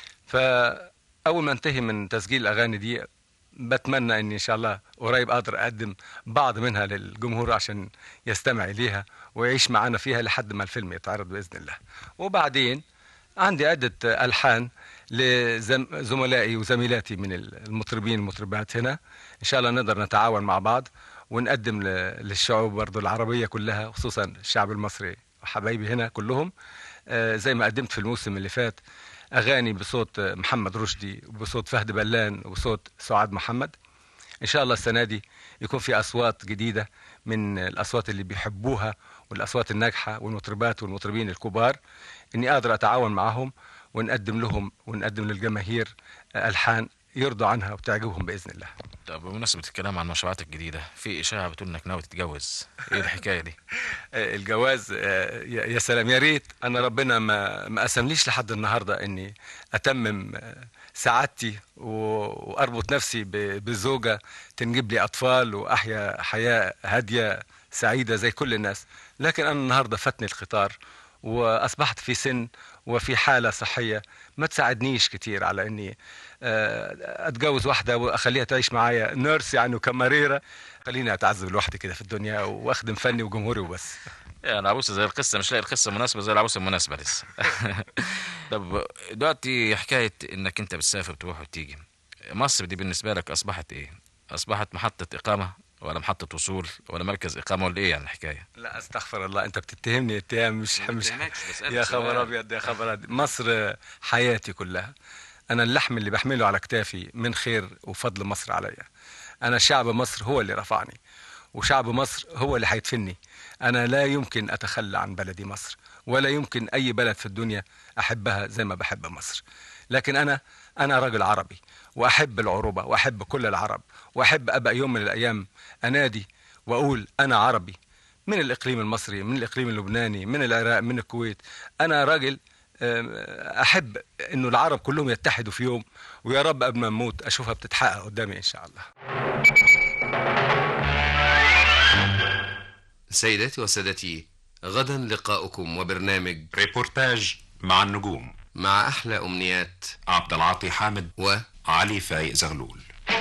فأول ما انتهي من تسجيل الأغاني دي بتمنى أني إن شاء الله قريب أقدر أقدم بعض منها للجمهور عشان يستمع إليها ويعيش معنا فيها لحد ما الفيلم يتعرض بإذن الله. وبعدين عندي عدة ألحان لزملائي وزميلاتي من المطربين والمطربات هنا، إن شاء الله نقدر نتعاون مع بعض ونقدم للشعوب برضو العربية كلها، خصوصا الشعب المصري وحبايبي هنا كلهم، زي ما قدمت في الموسم اللي فات أغاني بصوت محمد رشدي وبصوت فهد بلان وبصوت سعاد محمد. إن شاء الله السنة دي يكون في أصوات جديدة من الأصوات اللي بيحبوها والأصوات الناجحة والمطربات والمطربين الكبار، إني أقدر أتعاون معهم ونقدم لهم ونقدم للجماهير ألحان يرضوا عنها وتعجبهم بإذن الله. طب بمناسبة الكلام عن المشروعات الجديدة، في إشاعة بتقول إنك ناوي تتجوز، إيه الحكاية دي؟ الجواز يا سلام، يا ريت أنا ربنا ما قسمليش لحد النهاردة إني أتمم سعادتي وأربط نفسي بزوجة تنجب لي أطفال وأحيا حياة هادية سعيدة زي كل الناس، لكن أنا النهاردة فاتني الخطار وأصبحت في سن وفي حالة صحية ما تساعدنيش كتير على أني أتجوز واحدة وأخليها تعيش معايا نيرس يعني وكماريرة. خليني أتعذب لوحدي كده في الدنيا وأخدم فني وجمهوري وبس. يعني العروسة زي القصة مش لاقي القصة مناسبة زي العروسة المناسبة لسه. طب دلوقتي حكاية إنك أنت بتسافر تروح وتيجي، مصر دي بالنسبة لك أصبحت إيه؟ أصبحت محطة إقامة ولا محطة وصول ولا مركز إقامة ولا إيه يعني الحكاية؟ لا استغفر الله، أنت بتتهمني اتهام مش يا خبر أبيض يا خبر أبيض. مصر حياتي كلها، أنا اللحم اللي بحمله على كتافي من خير وفضل مصر عليا. أنا شعب مصر هو اللي رفعني، وشعب مصر هو اللي هيدفني. أنا لا يمكن أتخلى عن بلدي مصر، ولا يمكن أي بلد في الدنيا أحبها زي ما بحب مصر. لكن أنا راجل عربي وأحب العروبة وأحب كل العرب، وأحب أبقى يوم من الأيام أنادي وأقول أنا عربي، من الإقليم المصري، من الإقليم اللبناني، من العراق، من الكويت. أنا راجل أحب إنه العرب كلهم يتحدوا في يوم، ويا رب قبل ما نموت أشوفها بتتحقق قدامي إن شاء الله. سيداتي وسادتي، غدا لقاؤكم وبرنامج ريبورتاج مع النجوم، مع أحلى أمنيات عبد العاطي حامد وعلي فايق زغلول.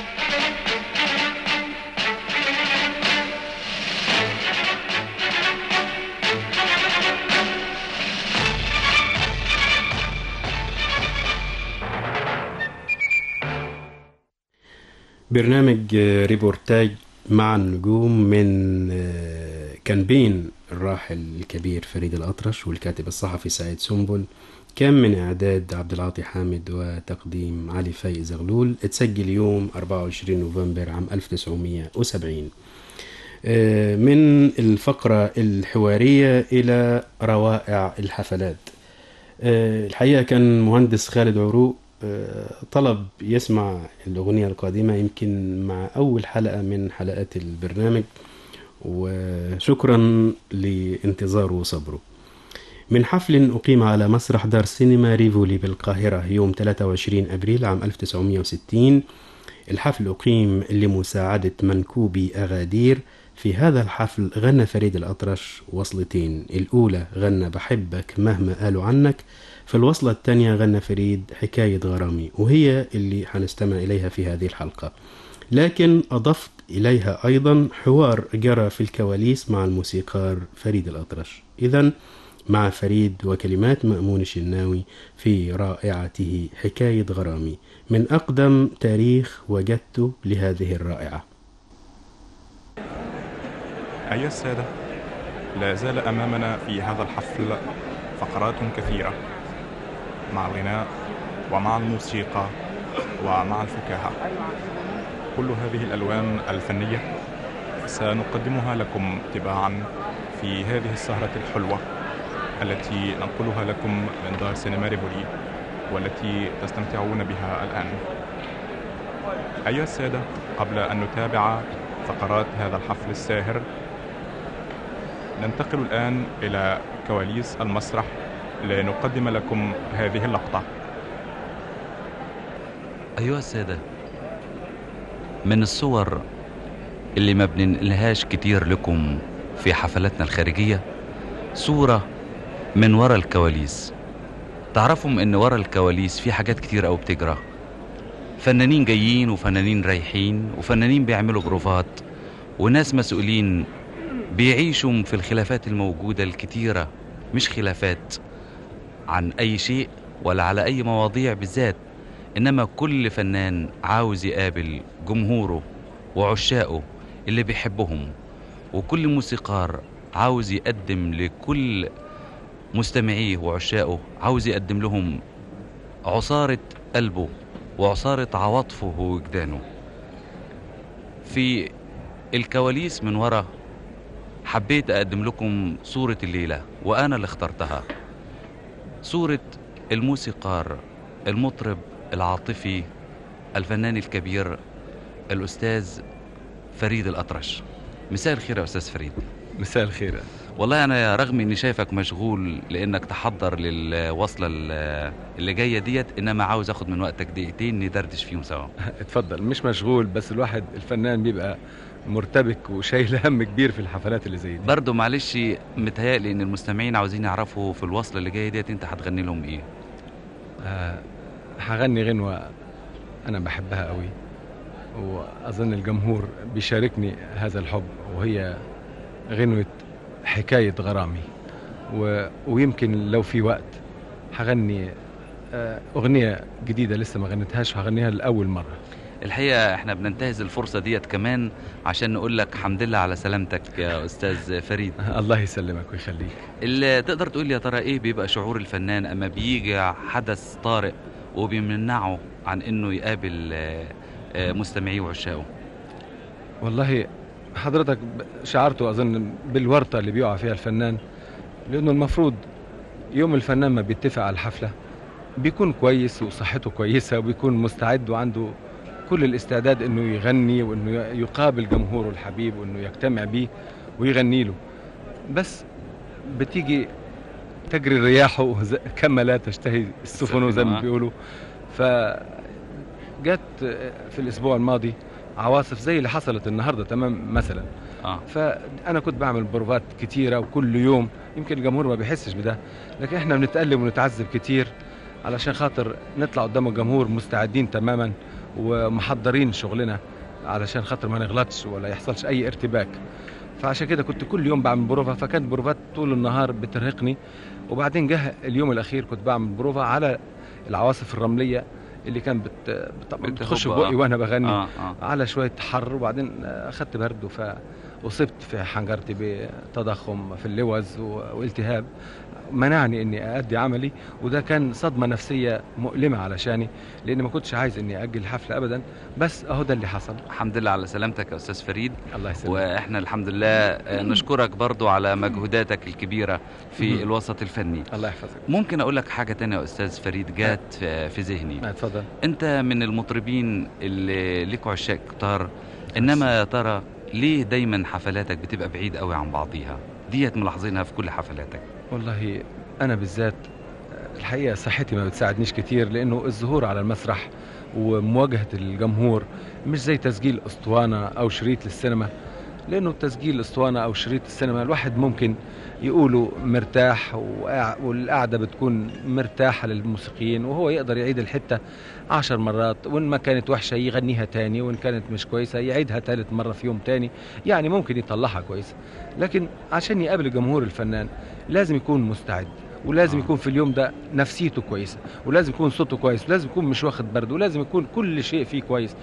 برنامج ريبورتاج مع النجوم من كان الراحل الكبير فريد الأطرش والكاتب الصحفي سعيد سنبل، كان من إعداد عبد العاطي حامد وتقديم علي فايق زغلول. اتسجل يوم 24 نوفمبر عام 1970. من الفقرة الحوارية إلى روائع الحفلات. الحقيقة كان مهندس خالد عروق طلب يسمع الأغنية القادمة يمكن مع أول حلقة من حلقات البرنامج، وشكرا لانتظاره وصبره. من حفل أقيم على مسرح دار سينما ريفولي بالقاهرة يوم 23 أبريل عام 1960. الحفل أقيم لمساعدة منكوبي أغادير. في هذا الحفل غنى فريد الأطرش وصلتين، الأولى غنى بحبك مهما قالوا عنك، في الوصلة الثانية غنى فريد حكاية غرامي، وهي اللي هنستمع إليها في هذه الحلقة. لكن أضفت إليها أيضا حوار جرى في الكواليس مع الموسيقار فريد الأطرش. إذن مع فريد وكلمات مأمون الشناوي في رائعته حكاية غرامي، من أقدم تاريخ وجدته لهذه الرائعة. أيها السادة، لا زال أمامنا في هذا الحفل فقرات كثيرة مع الغناء ومع الموسيقى ومع الفكاهة. كل هذه الألوان الفنية سنقدمها لكم تباعا في هذه السهرة الحلوة التي ننقلها لكم من دار سينما ريفولي والتي تستمتعون بها الآن. أيها السادة، قبل أن نتابع فقرات هذا الحفل الساهر، ننتقل الآن إلى كواليس المسرح لنقدم لكم هذه اللقطة. أيها السادة، من الصور اللي ما بننقلهاش كتير لكم في حفلاتنا الخارجية صورة من وراء الكواليس تعرفهم ان ورا الكواليس في حاجات كتير قوي بتجرى. فنانين جايين وفنانين رايحين وفنانين بيعملوا بروفات وناس مسؤولين بيعيشوا في الخلافات الموجودة الكتيرة، مش خلافات عن أي شيء ولا على أي مواضيع بالذات، إنما كل فنان عاوز يقابل جمهوره وعشاقه اللي بيحبهم، وكل موسيقار عاوز يقدم لكل مستمعيه وعشاقه، عاوز يقدم لهم عصارة قلبه وعصارة عواطفه ووجدانه. في الكواليس من ورا حبيت أقدم لكم صورة الليلة، وأنا اللي اخترتها، صورة الموسيقار المطرب العاطفي الفنان الكبير الأستاذ فريد الأطرش. مساء الخير يا أستاذ فريد. مساء الخير. والله أنا رغم إني شايفك مشغول لأنك تحضر للوصلة اللي جاية ديت، إنما عاوز أخد من وقتك دقيقتين ندردش فيهم سوا. اتفضل. مش مشغول، بس الواحد الفنان بيبقى مرتبك وشايل هم كبير في الحفلات اللي زي دي. برضو معلش متهيألي إن المستمعين عاوزين يعرفوا في الوصلة اللي جاية ديت أنت هتغني لهم إيه؟ هغني غنوة أنا بحبها قوي، وأظن الجمهور بيشاركني هذا الحب، وهي غنوة حكاية غرامي. ويمكن لو في وقت هغني أغنية جديدة لسه ما غنيتهاش وهغنيها لأول مرة. الحقيقة احنا بننتهز الفرصة ديت كمان عشان نقول لك حمد لله على سلامتك يا أستاذ فريد. الله يسلمك ويخليك. اللي تقدر تقول لي يا ترى ايه بيبقى شعور الفنان اما بيجي حدث طارئ وبيمنعه عن انه يقابل مستمعيه وعشاقه؟ والله حضرتك شعرته أظن بالورطة اللي بيقع فيها الفنان، لأنه المفروض يوم الفنان ما بيتفق على الحفلة بيكون كويس وصحته كويسة وبيكون مستعد وعنده كل الاستعداد انه يغني وانه يقابل جمهوره الحبيب وانه يجتمع بيه ويغني له، بس بتيجي تجري الرياح كما لا تشتهي السفن زي ما بيقولوا. فجت في الاسبوع الماضي عواصف زي اللي حصلت النهارده تمام مثلا. فانا كنت بعمل بروفات كتيره وكل يوم، يمكن الجمهور ما بيحسش بده، لكن احنا بنتألم ونتعذب كتير علشان خاطر نطلع قدام الجمهور مستعدين تماما ومحضرين شغلنا علشان خاطر ما نغلطش ولا يحصلش اي ارتباك. فعشان كده كنت كل يوم بعمل بروفا، فكانت بروفات طول النهار بترهقني. وبعدين جه اليوم الاخير كنت بعمل بروفا على العواصف الرمليه اللي كان بتخش بقي وانا بغني على شويه حر، وبعدين اخدت برد فاصبت في حنجرتي بتضخم في اللوز والتهاب منعني اني اادي عملي، وده كان صدمه نفسيه مؤلمه علشاني لان ما كنتش عايز اني اجل الحفله ابدا، بس اهو ده اللي حصل. الحمد لله على سلامتك يا استاذ فريد. الله يسلمك. واحنا الحمد لله نشكرك برضو على مجهوداتك الكبيره في الوسط الفني. الله يحفظك. ممكن اقول لك حاجه تانية يا استاذ فريد جات في ذهني؟ اتفضل. انت من المطربين اللي ليك عشاق كتار، انما يا ترى ليه دايما حفلاتك بتبقى بعيد قوي عن بعضيها؟ ديت ملاحظينها في كل حفلاتك. والله أنا بالذات الحقيقة صحتي ما بتساعدنيش كتير، لأنه الظهور على المسرح ومواجهة الجمهور مش زي تسجيل أسطوانة أو شريط للسينما، لأنه تسجيل أسطوانة أو شريط السينما الواحد ممكن يقوله مرتاح والقعدة بتكون مرتاحة للموسيقيين، وهو يقدر يعيد الحتة 10 مرات، وإن ما كانت وحشة يغنيها تاني، وإن كانت مش كويسة يعيدها 3 مرة في يوم تاني، يعني ممكن يطلعها كويسة. لكن عشان يقابل جمهور الفنان لازم يكون مستعد، ولازم يكون في اليوم ده نفسيته كويسة، ولازم يكون صوته كويس، ولازم يكون مش واخد برد، ولازم يكون كل شيء فيه كويس.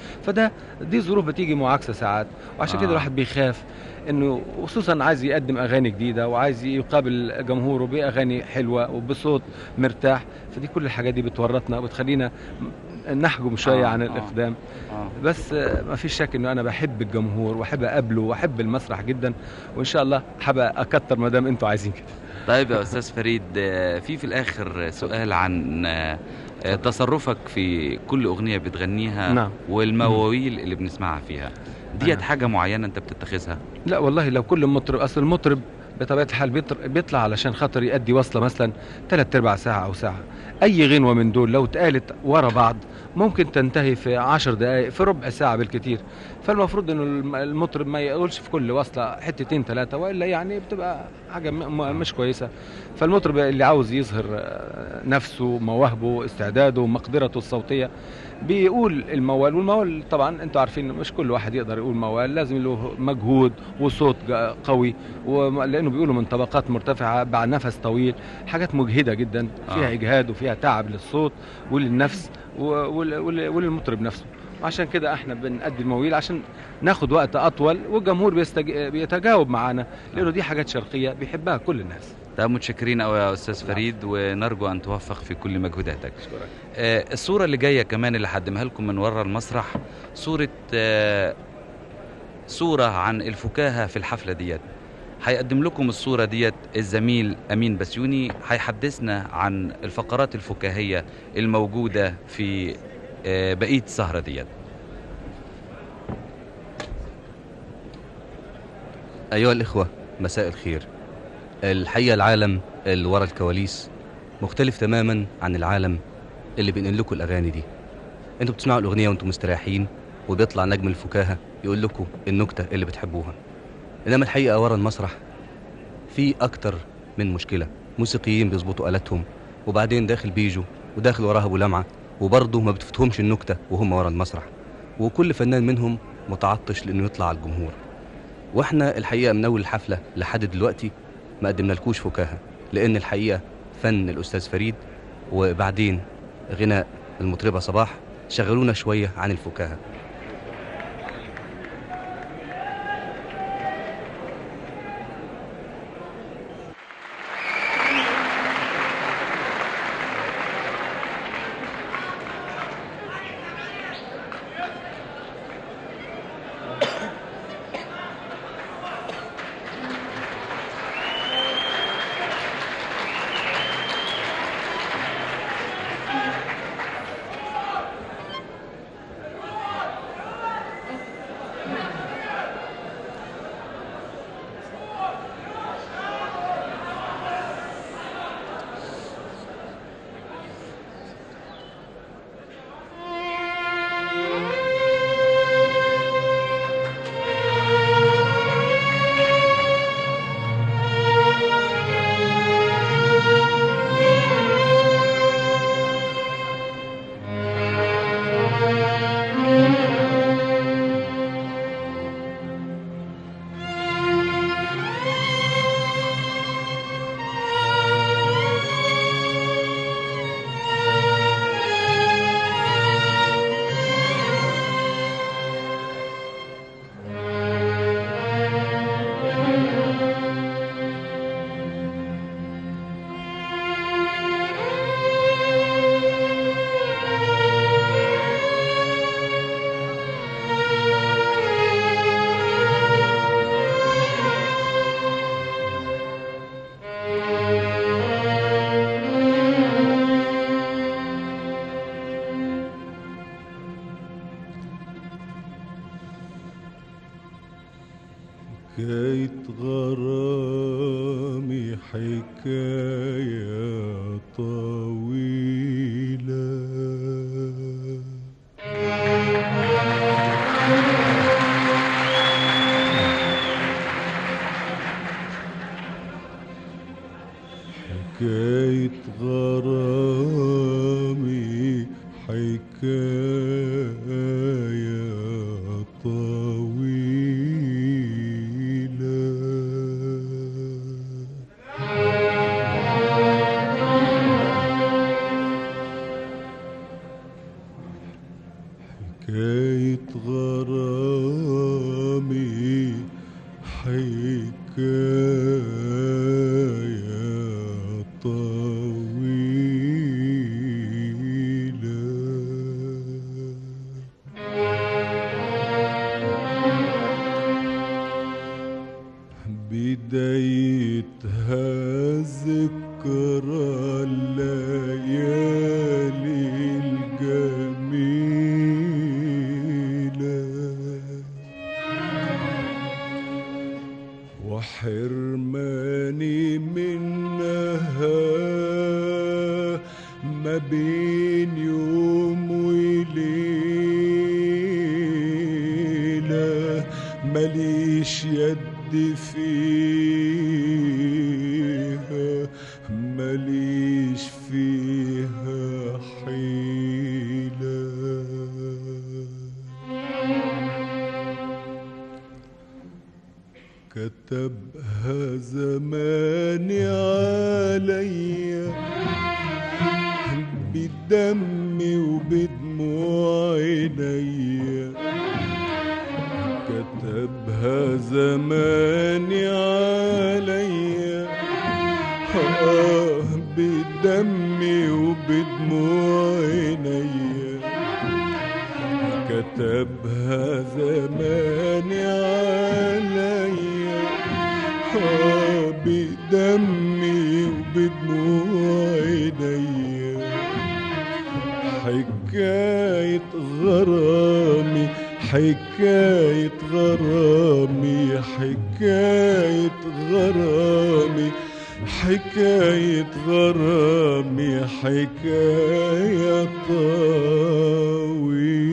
دي ظروف بتيجي معاكسة ساعات، وعشان كده الواحد بيخاف انه خصوصا عايز يقدم اغاني جديدة وعايز يقابل جمهوره باغاني حلوة وبصوت مرتاح. فدي كل الحاجات دي بتورطنا وبتخلينا نحجم شوية عن الإقدام. بس ما فيش شك إنه أنا بحب الجمهور وأحب أقابله وأحب المسرح جدا، وإن شاء الله حابة أكتر ما دام أنتوا عايزين كده. طيب يا أستاذ فريد، في الآخر سؤال عن تصرفك في كل أغنية بتغنيها. نعم. والمواويل اللي بنسمعها فيها ديت حاجة معينة أنت بتتخذها؟ لا والله، لو كل مطرب، أصل المطرب بطبيعة الحال بيطلع علشان خاطر يأدي وصلة مثلا 3/4 ساعة أو ساعة. أي غنوة من دول لو اتقالت ورا بعض ممكن تنتهي في 10 دقائق، في ربع ساعة بالكتير. فالمفروض انه المطرب ما يقولش في كل وصلة حتتين 3، والا يعني بتبقى حاجة مش كويسة. فالمطرب اللي عاوز يظهر نفسه، مواهبه، استعداده، مقدرته الصوتية، بيقول الموال. والموال طبعا انتوا عارفين مش كل واحد يقدر يقول موال، لازم له مجهود وصوت قوي، لانه بيقولوا من طبقات مرتفعة بعد نفس طويل، حاجات مجهدة جدا، فيها اجهاد وفيها تعب للصوت وللنفس وللمطرب نفسه. وعشان كده احنا بنأدي المواويل عشان ناخد وقت اطول، والجمهور بيتجاوب معانا، لانه دي حاجات شرقية بيحبها كل الناس. طيب متشكرين قوي يا استاذ فريد، ونرجو ان توفق في كل مجهوداتك. الصورة اللي جاية كمان اللي هقدمها لكم من ورا المسرح صورة عن الفكاهة في الحفلة ديت. هيقدم لكم الصورة ديت الزميل أمين بسيوني، هيحدثنا عن الفقرات الفكاهية الموجودة في بقية السهرة ديت. أيها الإخوة، مساء الخير. الحقيقة العالم اللي ورا الكواليس مختلف تماما عن العالم اللي بينقل لكم الأغاني دي. انتوا بتسمعوا الأغنية وانتوا مستريحين، وبيطلع نجم الفكاهة يقول لكم النكتة اللي بتحبوها. إنما الحقيقة ورا المسرح في أكتر من مشكلة. موسيقيين بيظبطوا آلاتهم، وبعدين داخل بيجو وداخل وراها أبو لمعة، وبرضه ما بتفتهمش النكتة وهم ورا المسرح. وكل فنان منهم متعطش لأنه يطلع على الجمهور. واحنا الحقيقة من أول الحفلة لحد دلوقتي ما قدمنا لكوش فكاهة، لأن الحقيقة فن الأستاذ فريد وبعدين غناء المطربة صباح شغلونا شوية عن الفكاهة. حكاية غرامي حكاية طويلة، حكاية غرامي حكاية حكاية غرامي حكاية طويلة، بدايتها ذكرى الليالي الجميلة، وحرماني منها ما بين يوم وليلة. ماليش يد فيها ماليش فيها حيلة كتبها زماني عليا بدمي وبدموع عينيا كتبها زماني عليا بدمي وبدموع عينيا كتبها زماني عليا بدمي وبدموع عينيا حكاية غرامي حكاية غرامي حكاية غرامي حكاية غرامي حكاية طويلة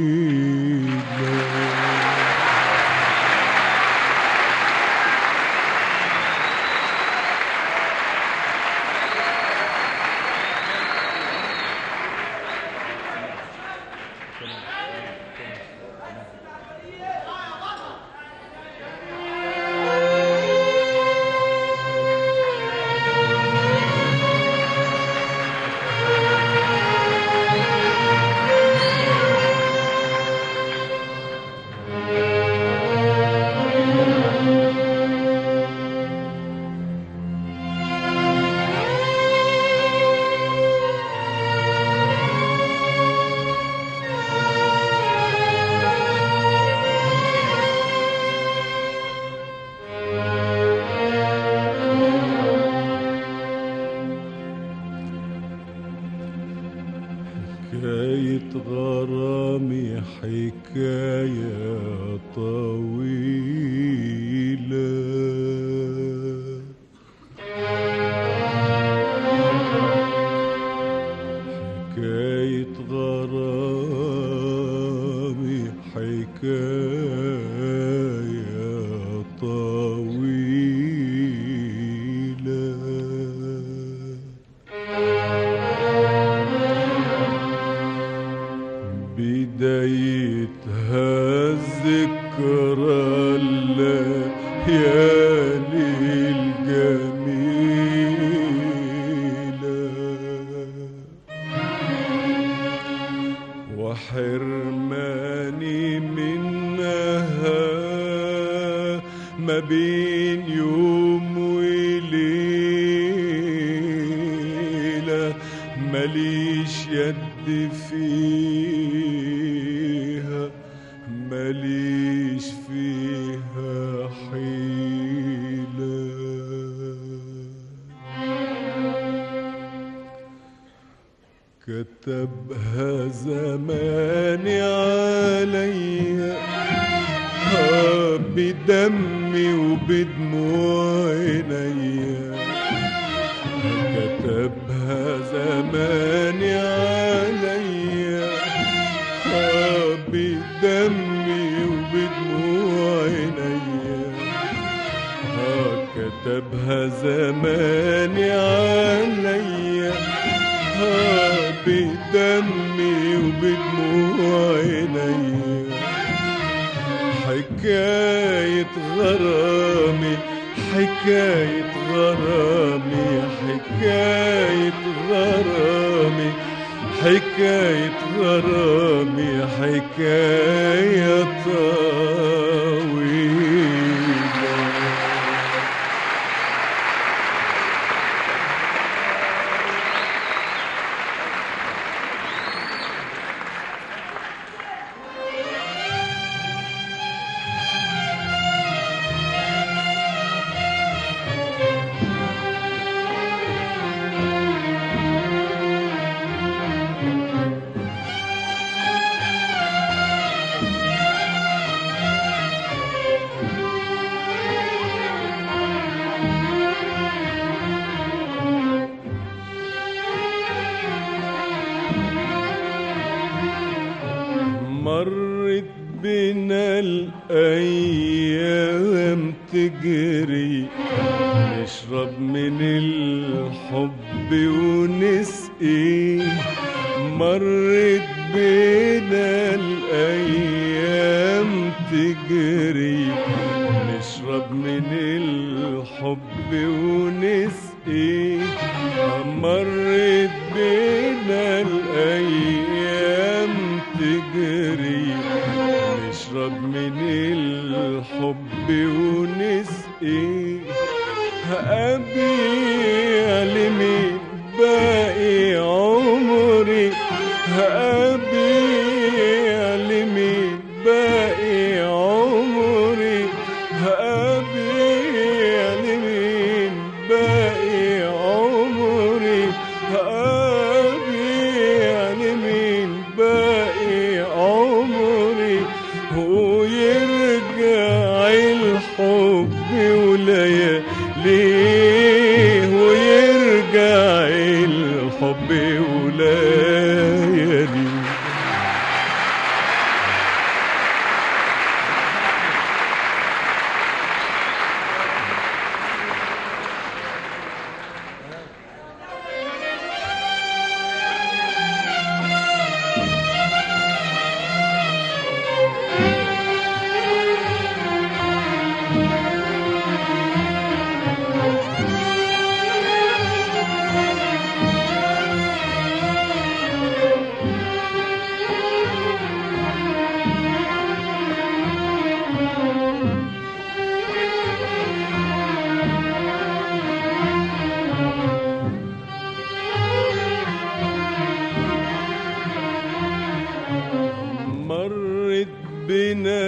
حكاية غرامي حكاية طويلة حكاية غرامي حكاية طويلة بدايتها ذكرى الليالي الجميلة وحرماني منها ما بين يوم وليلة ماليش يد فيها ماليش فيها حيلة كتبها زماني عليا بدمي وبدموع عينيا كتبها زماني عليا بدمي وبدموع عينيا كتبها زماني عليا بدمي وبدموع عينيا حكاية غرامي حكاية غرامي حكاية غرامي حكاية غرامي حكاية طويلة مرت بنا الأيام تجري نشرب من الحب ونسقي مرت بينا الأيام تجري نشرب من الحب ونسقي مرت بينا الأيام تجري نشرب من الحب ونسقي هأبيع لمين باقي عمري هأبيع لمين باقي عمري هأبيع لمين باقي عمري هأبيع لمين باقي عمري ويرجع الحب ولياليه ويرجع الحب ولياليه. مرت بنا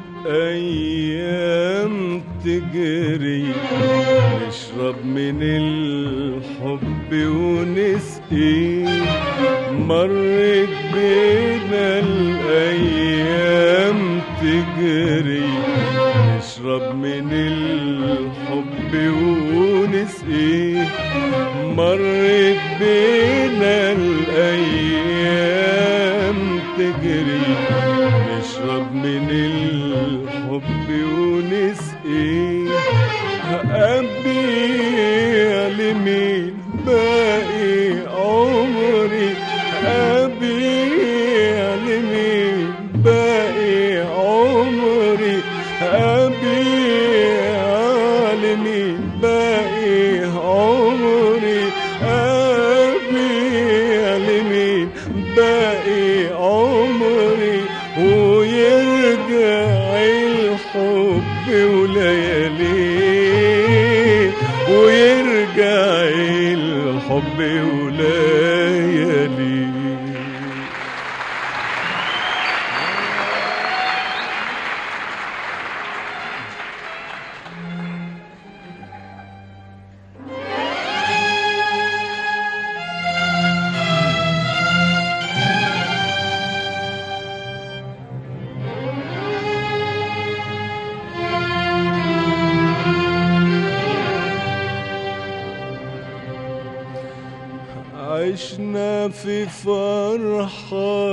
الأيام تجري نشرب من الحب ونسقي مرت بنا الأيام تجري نشرب من الحب ونسقي مرت بنا الأيام تجري نشرب من الحب ونسقي هأبيع لمين باقي عمري هأبيع لمين باقي عمري هأبيع لمين باقي عمري هأبيع لمين باقي عمري ويرجع الحب ولياليه ويرجع الحب ولياليه. عشنا في فرحة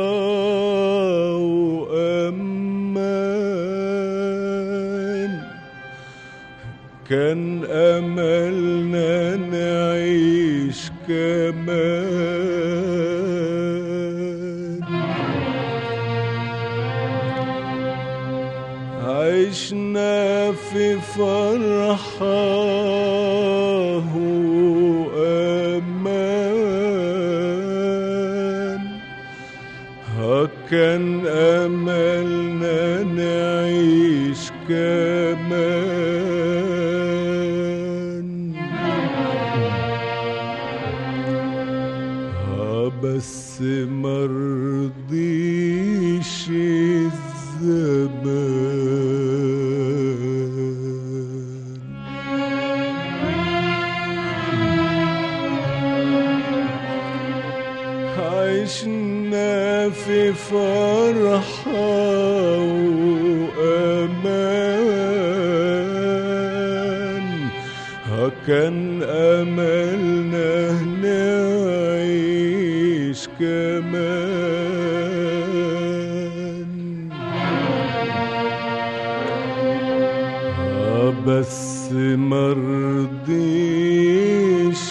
وأمان كان أملنا نعيش كمان عشنا في فرحة كان أملنا نعيش كمان بس مرضيش الزمان عشنا في فرحة وأمان كان أملنا نعيش كمان بس مرضيش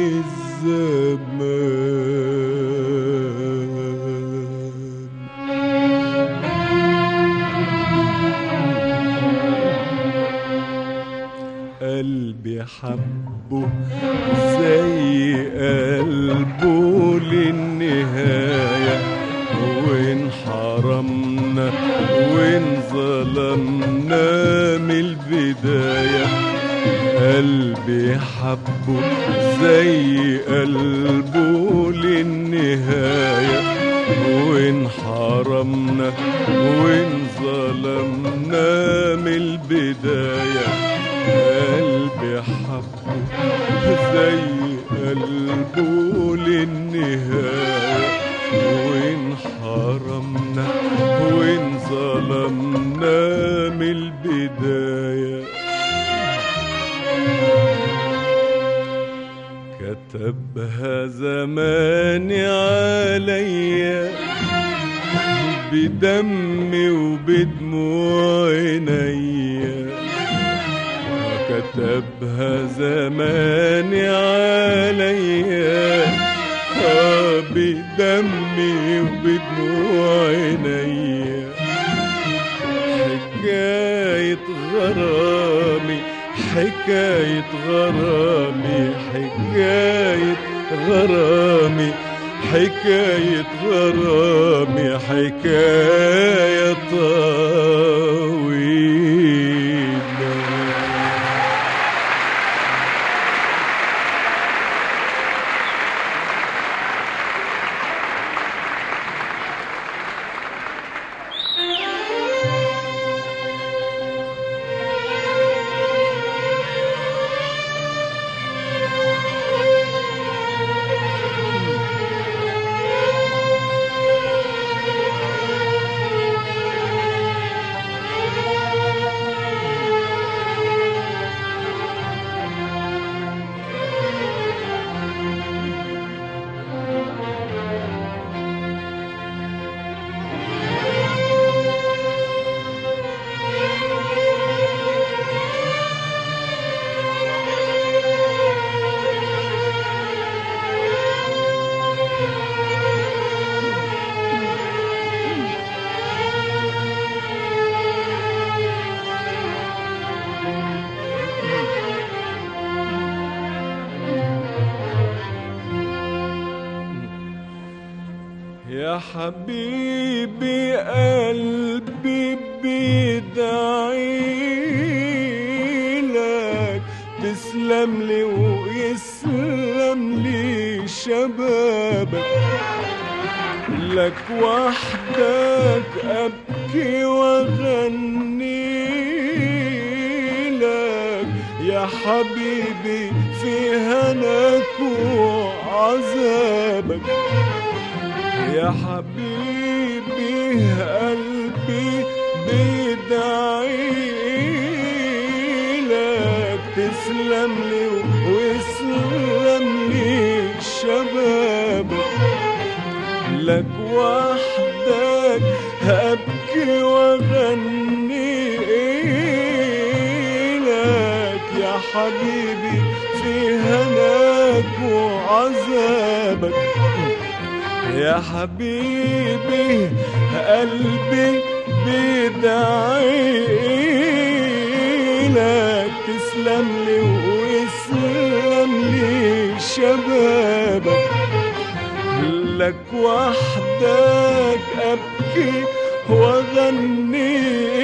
الزمان. قلبي حبه زي قلبه للنهاية، وإن حرمنا وإن ظلمنا من البداية. قلبي حبه زي قلبه للنهاية، وإن حرمنا وإن ظلمنا من البداية. قلبي حبه زي قلبه للنهاية، وإن حرمنا وإن ظلمنا من البداية. كتبها زماني عليا بدمي وبدموع عينيا. كتبها زماني عليا بدمي وبدموع عينيا. حكاية غرامي حكاية غرامي حكاية غرامي حكاية غرامي حكاية طويلة. يا حبيبي قلبي بيدعيلك تسلم لي ويسلم لي شبابك. لك وحدك أبكي وأغني لك يا حبيبي في هناك وعذابك. يا حبيبي قلبي بيدعيلك تسلم لي ويسلم لي شبابك. لك وحدك أبكي وأغني لك يا حبيبي في هناك وعذابك. يا حبيبي قلبي بيدعيلك تسلم لي ويسلم لي شبابك. لك وحدك أبكي وأغني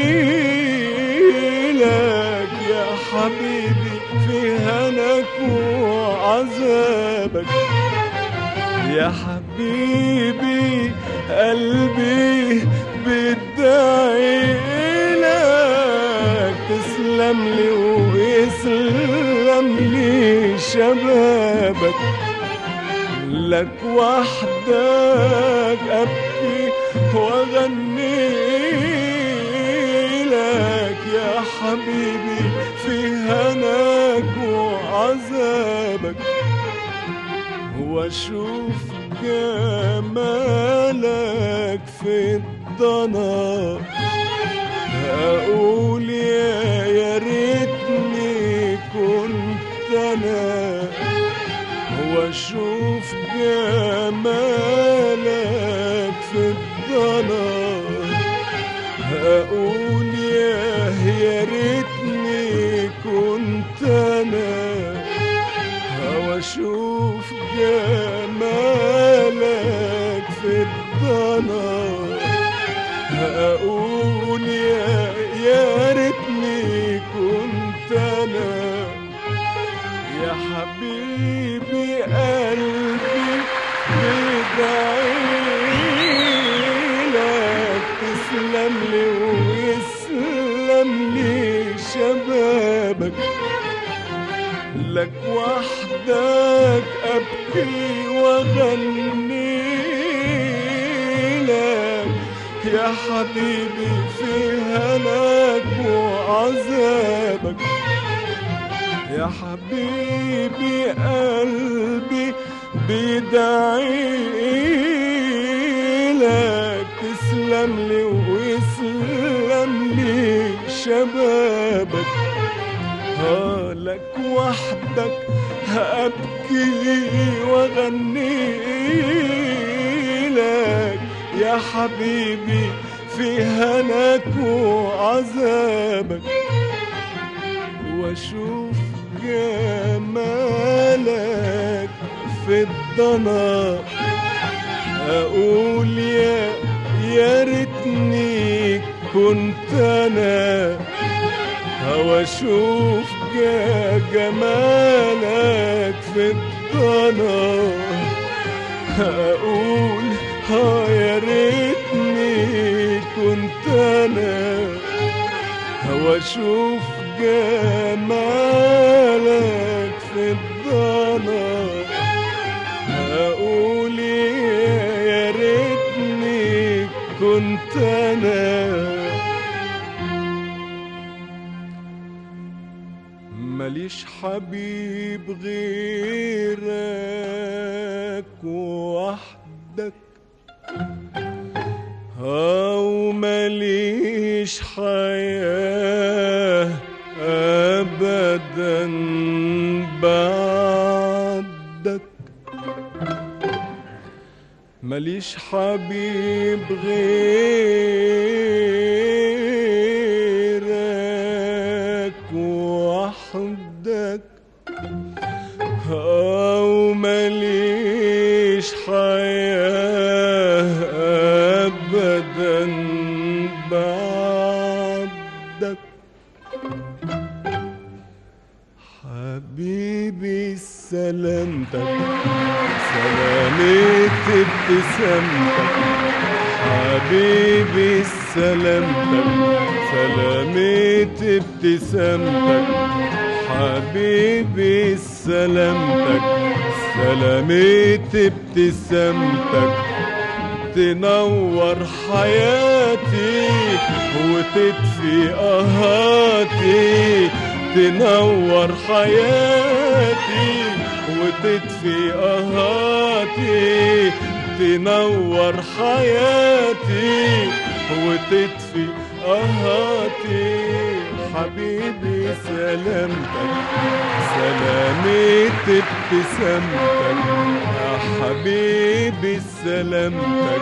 لك يا حبيبي في هناك وعذابك. يا حبيبي قلبي بيدعيلك تسلم لي ويسلم لي شبابك. لك وحدك أبكي وأغني لك يا حبيبي في هناك وعذابك. واشوف جمالك في الضنا اقول يا ريت أنا وأشوف جمالك في الضنا أقول يا ريتني كنت أنا وأشوف جمالك في الضنا أقول يا ريتني كنت أنا يا حبيبي قلبي بدعيلك تسلم لي ويسلم لي شبابك لك وحدك أبكي وأغني لك يا حبيبي في هلاك وعذابك يا حبيبي قلبي بيدعيلك تسلم لي ويسلم لي شبابك لك وحدك هأبكي وأغني لك يا حبيبي في هناك وعذابك واشوف جمالك في الضنا اقول يا ريتني كنت انا واشوف جمالك في الضنا اقول يا ريتني كنت انا واشوف جمالك في الضنا اقول يا ريتني كنت انا ماليش حبيب غيرك وحدك وماليش حياة أبدا بعدك ماليش حبيب غيرك وحدك وماليش حياة أبدا بعدك حبيبي سلامتك سلامة ابتسامتك حبيبي سلامتك سلامة ابتسامتك حبيبي سلامتك سلامة ابتسامتك تنور حياتي وتدفي قهاتي تنور حياتي وتدفي قهاتي تنور حياتي وتدفي قهاتي حبيبي سلامتك سلامة ابتسامتك يا حبيبي سلامتك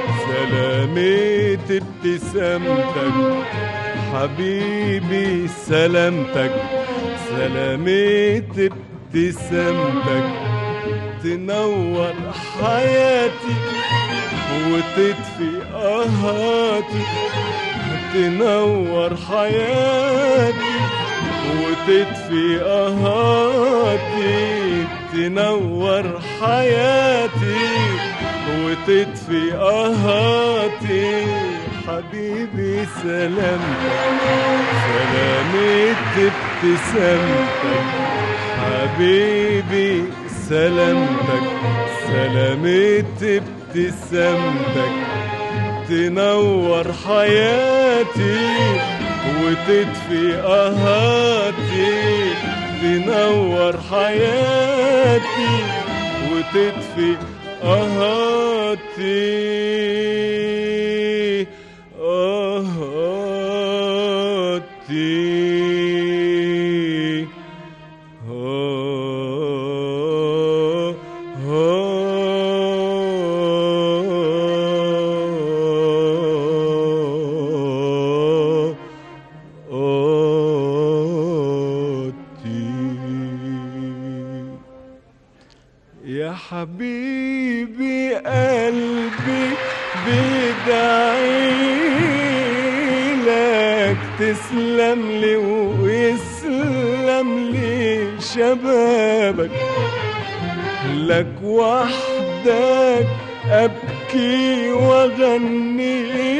سلامة ابتسامتك حبيبي سلامتك سلامة ابتسامتك تنور حياتي وتدفي قهاتي تنور حياتي وتدفي قهاتي تنور حياتي وتدفي قهاتي حبيبي سلامتك سلامة ابتسامتك حبيبي سلامتك سلامة ابتسامتك تنور حياتي وتدفي قهاتي تنور حياتي وتدفي قهاتي قهاتي حبيبي قلبي بيدعيلك تسلم لي ويسلم لي شبابك، لك وحدك أبكي وأغني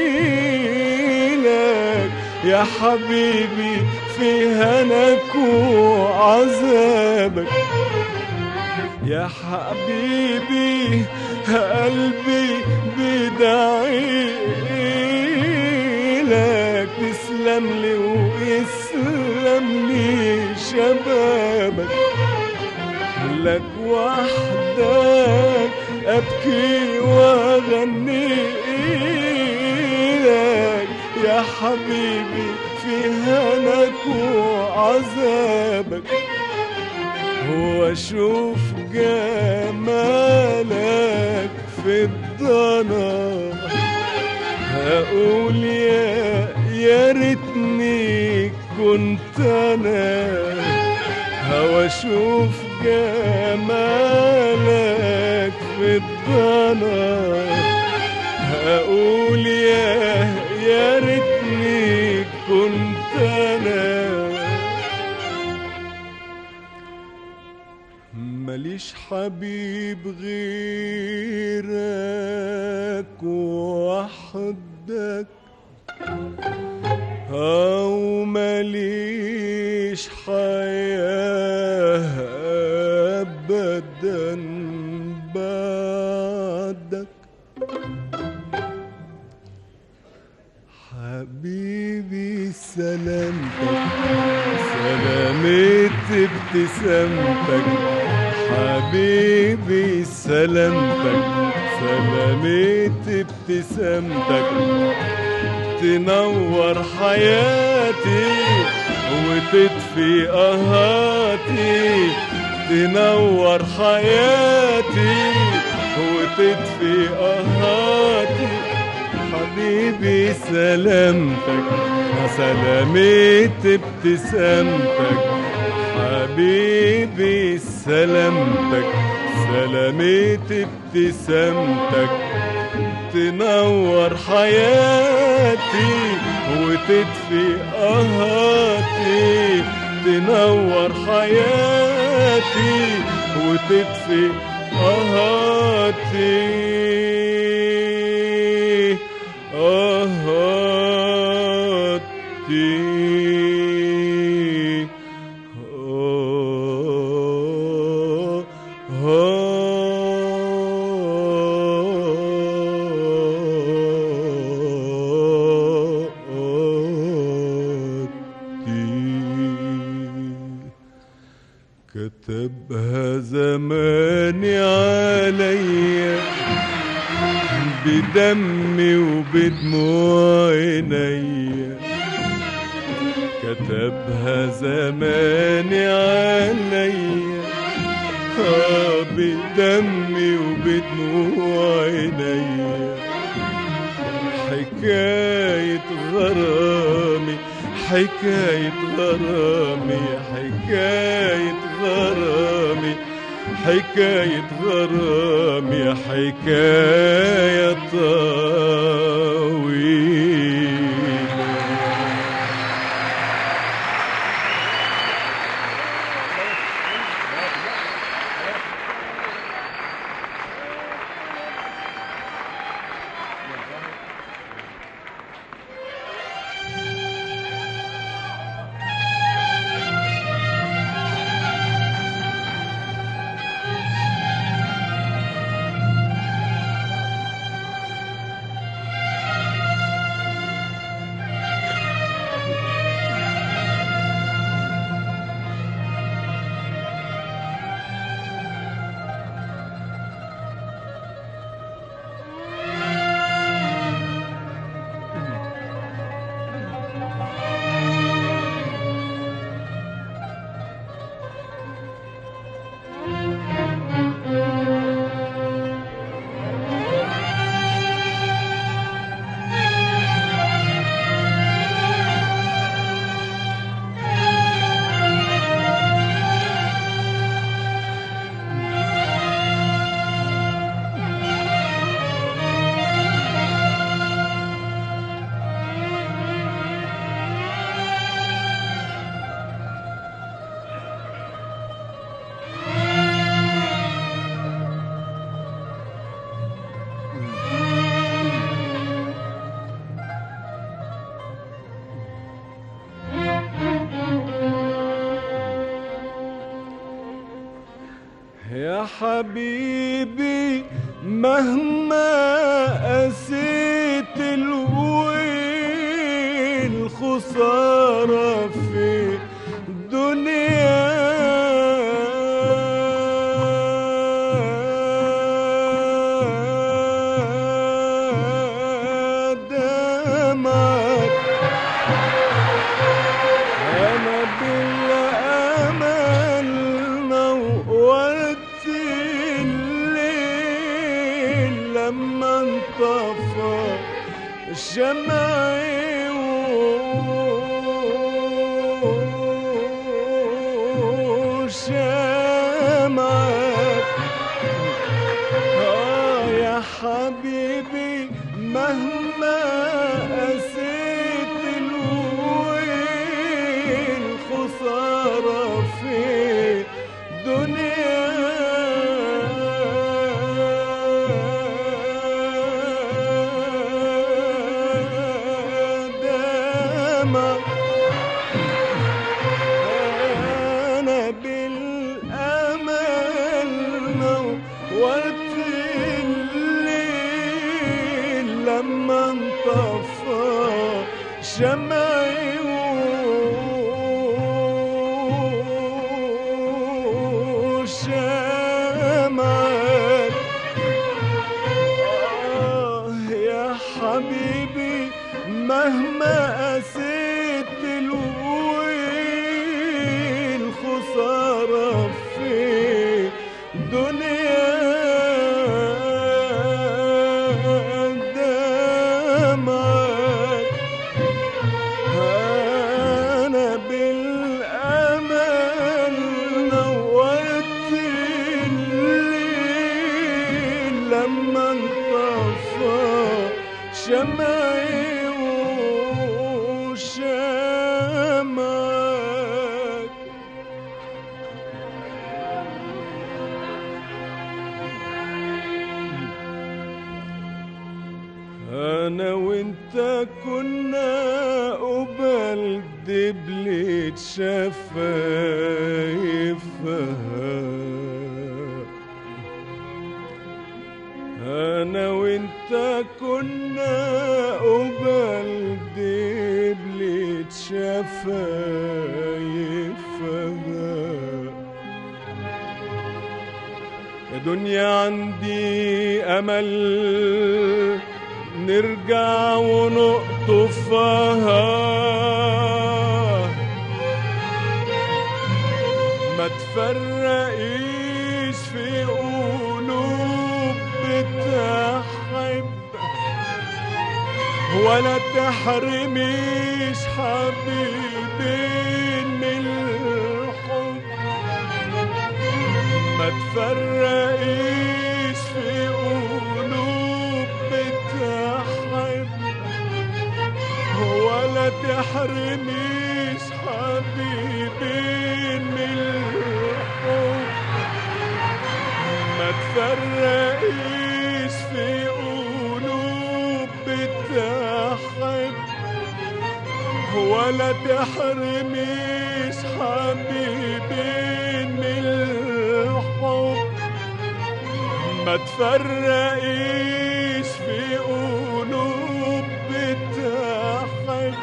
لك يا حبيبي في هناك وعذابك. يا حبيبي قلبي بيدعيلك تسلم لي ويسلم لي شبابك، لك وحدك أبكي وأغني لك يا حبيبي في هناك وعذابك، واشوف جمالك في الضنا هقول يا ريتني كنت انا، واشوف جمالك في الضنا هقول يا ريتني كنت انا. ماليش حبيب غيرك وحدك، أو ماليش حياة أبدا بعدك. حبيبي سلامتك سلامة ابتسامتك، حبيبي سلامتك سلامة ابتسامتك تنور حياتي وتطفي قهاتي، تنور حياتي وتطفي قهاتي. حبيبي سلامتك سلامة ابتسامتك، حبيبي سلامتك سلامة ابتسامتك تنور حياتي وتطفي قهاتي، تنور حياتي وتطفي قهاتي كتبها زماني عليا بدمي وبدموع عينيا، كتبها زماني عليا بدمي وبدموع عينيا. حكاية غرامي حكاية غرامي حكاية غرامي حكاية غرامي حكاية طويلة. حبيبي مهما قسيت الويل خسارة في الدنيا دمعك أنا بالأمل نورت الليل لما انطفى الشمع وشمعك يا حبيبي مهما قسيت الويل خسارة في دنيا دمع أنا بالأمل نورت الليل لما انطفى شمعي وشمعك يا حبيبي مهما قسيت الويل خسارة في دنيا دمعك أنا بالأمل نورت الليل لما انطفى شمعي وشمعك أنا وأنت كنا قبل دبلة شفايفها أنا وأنت كنا قبل دبلة شفايفها يا دنيا عندي أمل نرجع ونقطفها ما تفرقيش في قلوب بتحب ولا تحرميش حبيبين من الحب ما تفرقيش في قلوب بتحب ولا تحرميش حبيبين من الحب ما تفرقيش في قلوب بتحب ولا تحرميش حبيبين من الحب ما تفرقيش في قلوب بتحب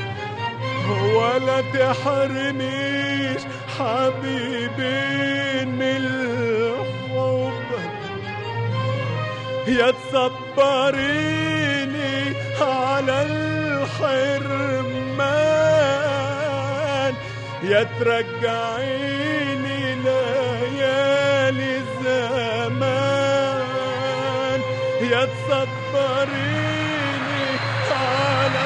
ولا تحرميش حبيبين من الحب يا تصبريني على الحرمان يا ترجعيني ليالي زمان يا تصبريني على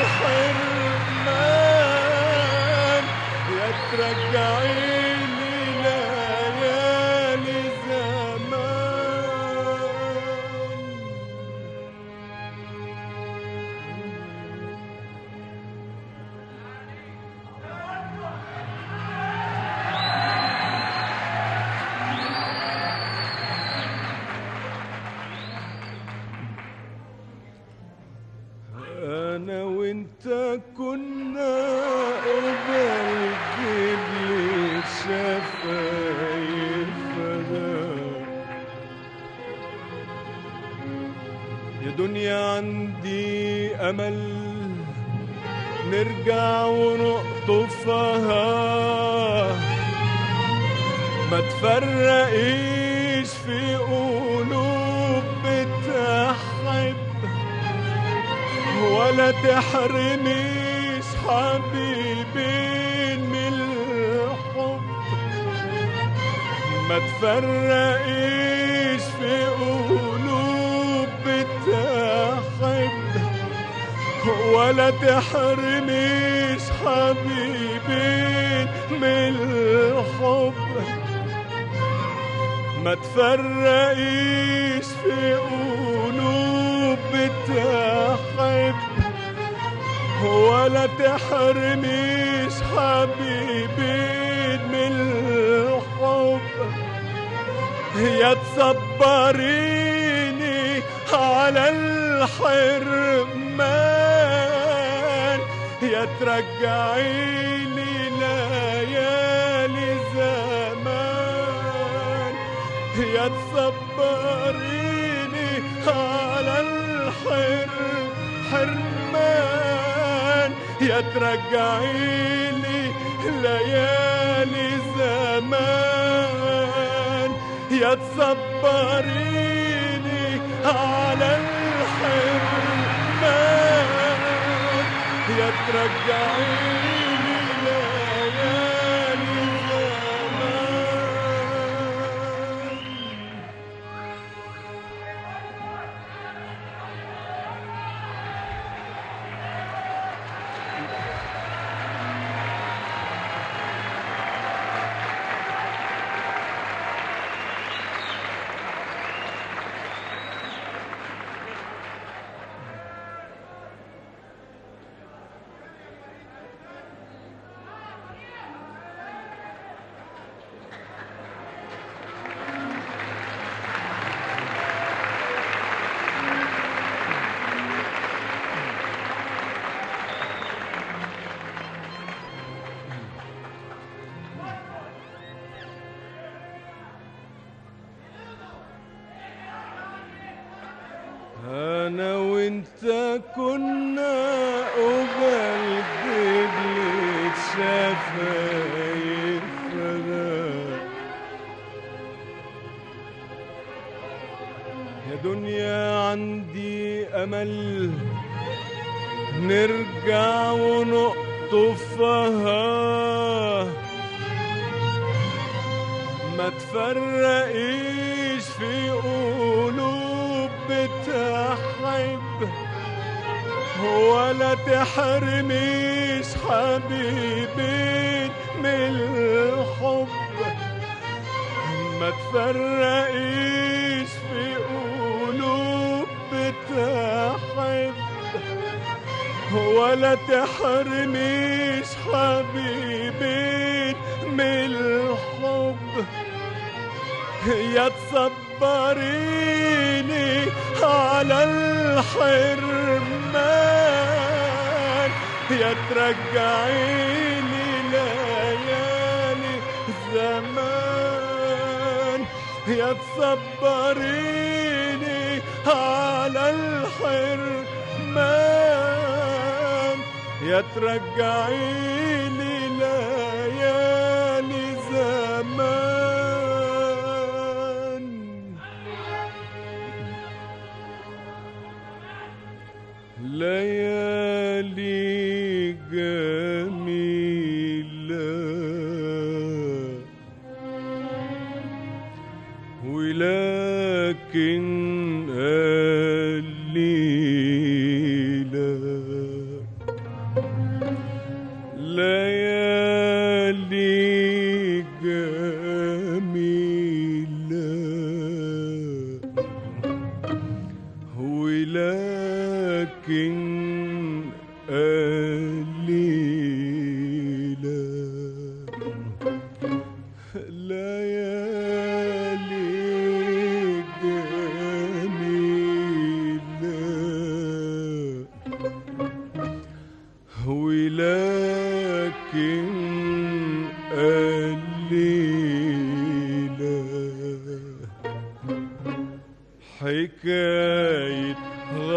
الحرمان يا ترجعيني ليالي زمان أنا وأنت كنا قبل جبلة دنيا عندي أمل نرجع ونقطفها، ما تفرقيش في قلوب بتحب، ولا تحرميش حبيبين من الحب، ما تفرقيش في قلوب بتحب، ولا تحرميش حبيبين من الحب، ما تفرقيش في قلوب بتحب، ولا تحرميش حبيبين من الحب، يا تصبريني على الحرمان، يا ترجعيلي ليالي زمان، يا تصبريني على الحرمان، يا ترجعيلي ليالي زمان، يا تصبريني على الحرمان، يا ترجعيني ليالي زمان. أنا وأنت كنا قبل دبلة شفايفنا، يا دنيا عندي أمل نرجع ونقطفها، ما تفرقيش في قلوب بتحب، ولا تحرميش حبيبين من الحب، ما تفرقيش في قلوب بتحب، ولا تحرميش حبيبين من الحب، يا تصبريني على الحرمان، يا ترجعيني ليالي زمان، يا تصبريني على الحرمان، يا ترجعيني ليالي زمان. ليالي جميلة ولكن قليلة، ليالي جميلة ولكن قليلة، ليالي جميلة ولكن قليلة، حكاية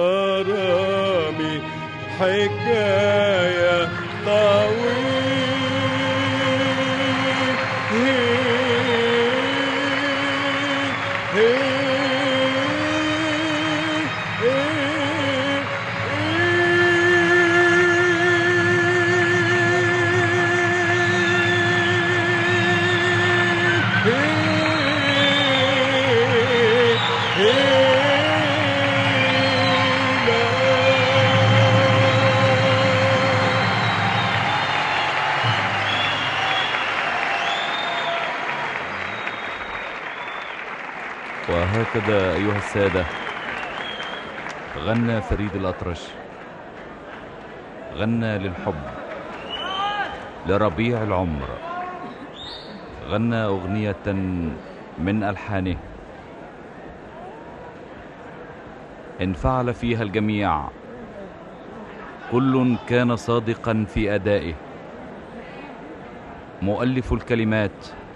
حكاية وهكذا أيها السادة غنى فريد الأطرش، غنى للحب، لربيع العمر، غنى أغنية من ألحانه انفعل فيها الجميع، كل كان صادقا في أدائه. مؤلف الكلمات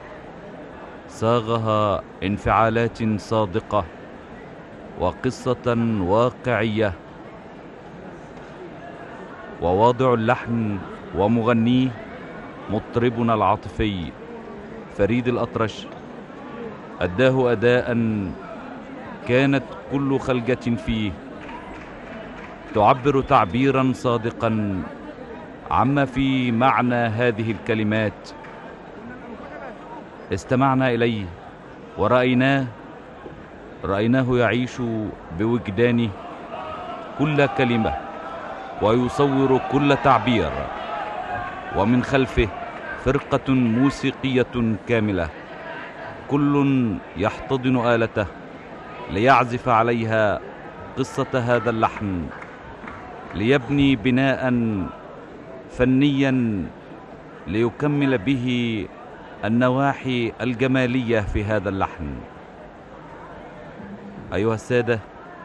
صاغها انفعالات صادقة وقصة واقعية، وواضع اللحن ومغنيه مطربنا العاطفي فريد الأطرش أداه أداء كانت كل خلجة فيه تعبر تعبيرا صادقا عما في معنى هذه الكلمات. استمعنا إليه ورأيناه يعيش بوجدانه كل كلمة ويصور كل تعبير، ومن خلفه فرقة موسيقية كاملة كل يحتضن آلته ليعزف عليها قصة هذا اللحن، ليبني بناء فنيا ليكمل به النواحي الجمالية في هذا اللحن. أيها السادة،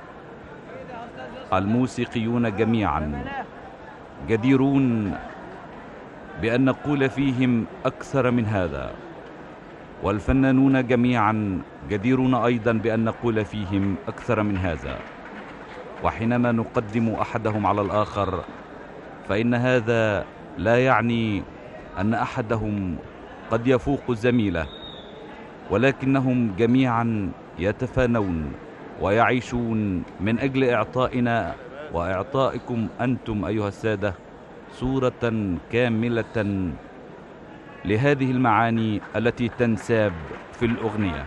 الموسيقيون جميعا جديرون بأن نقول فيهم أكثر من هذا، والفنانون جميعا جديرون أيضا بأن نقول فيهم أكثر من هذا، وحينما نقدم أحدهم على الآخر فإن هذا لا يعني أن أحدهم قد يفوق زميله، ولكنهم جميعا يتفانون ويعيشون من أجل إعطائنا وإعطائكم أنتم أيها السادة صورة كاملة لهذه المعاني التي تنساب في الأغنية.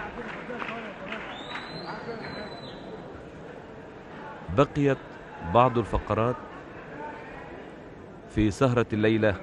بقيت بعض الفقرات في سهرة الليلة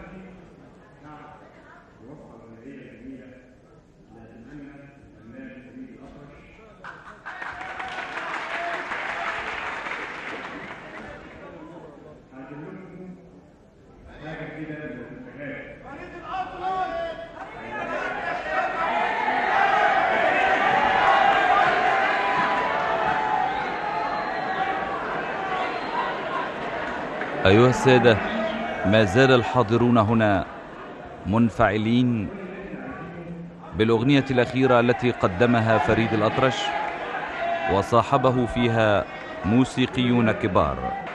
أيها السادة، ما زال الحاضرون هنا منفعلين بالأغنية الأخيرة التي قدمها فريد الأطرش وصاحبه فيها موسيقيون كبار.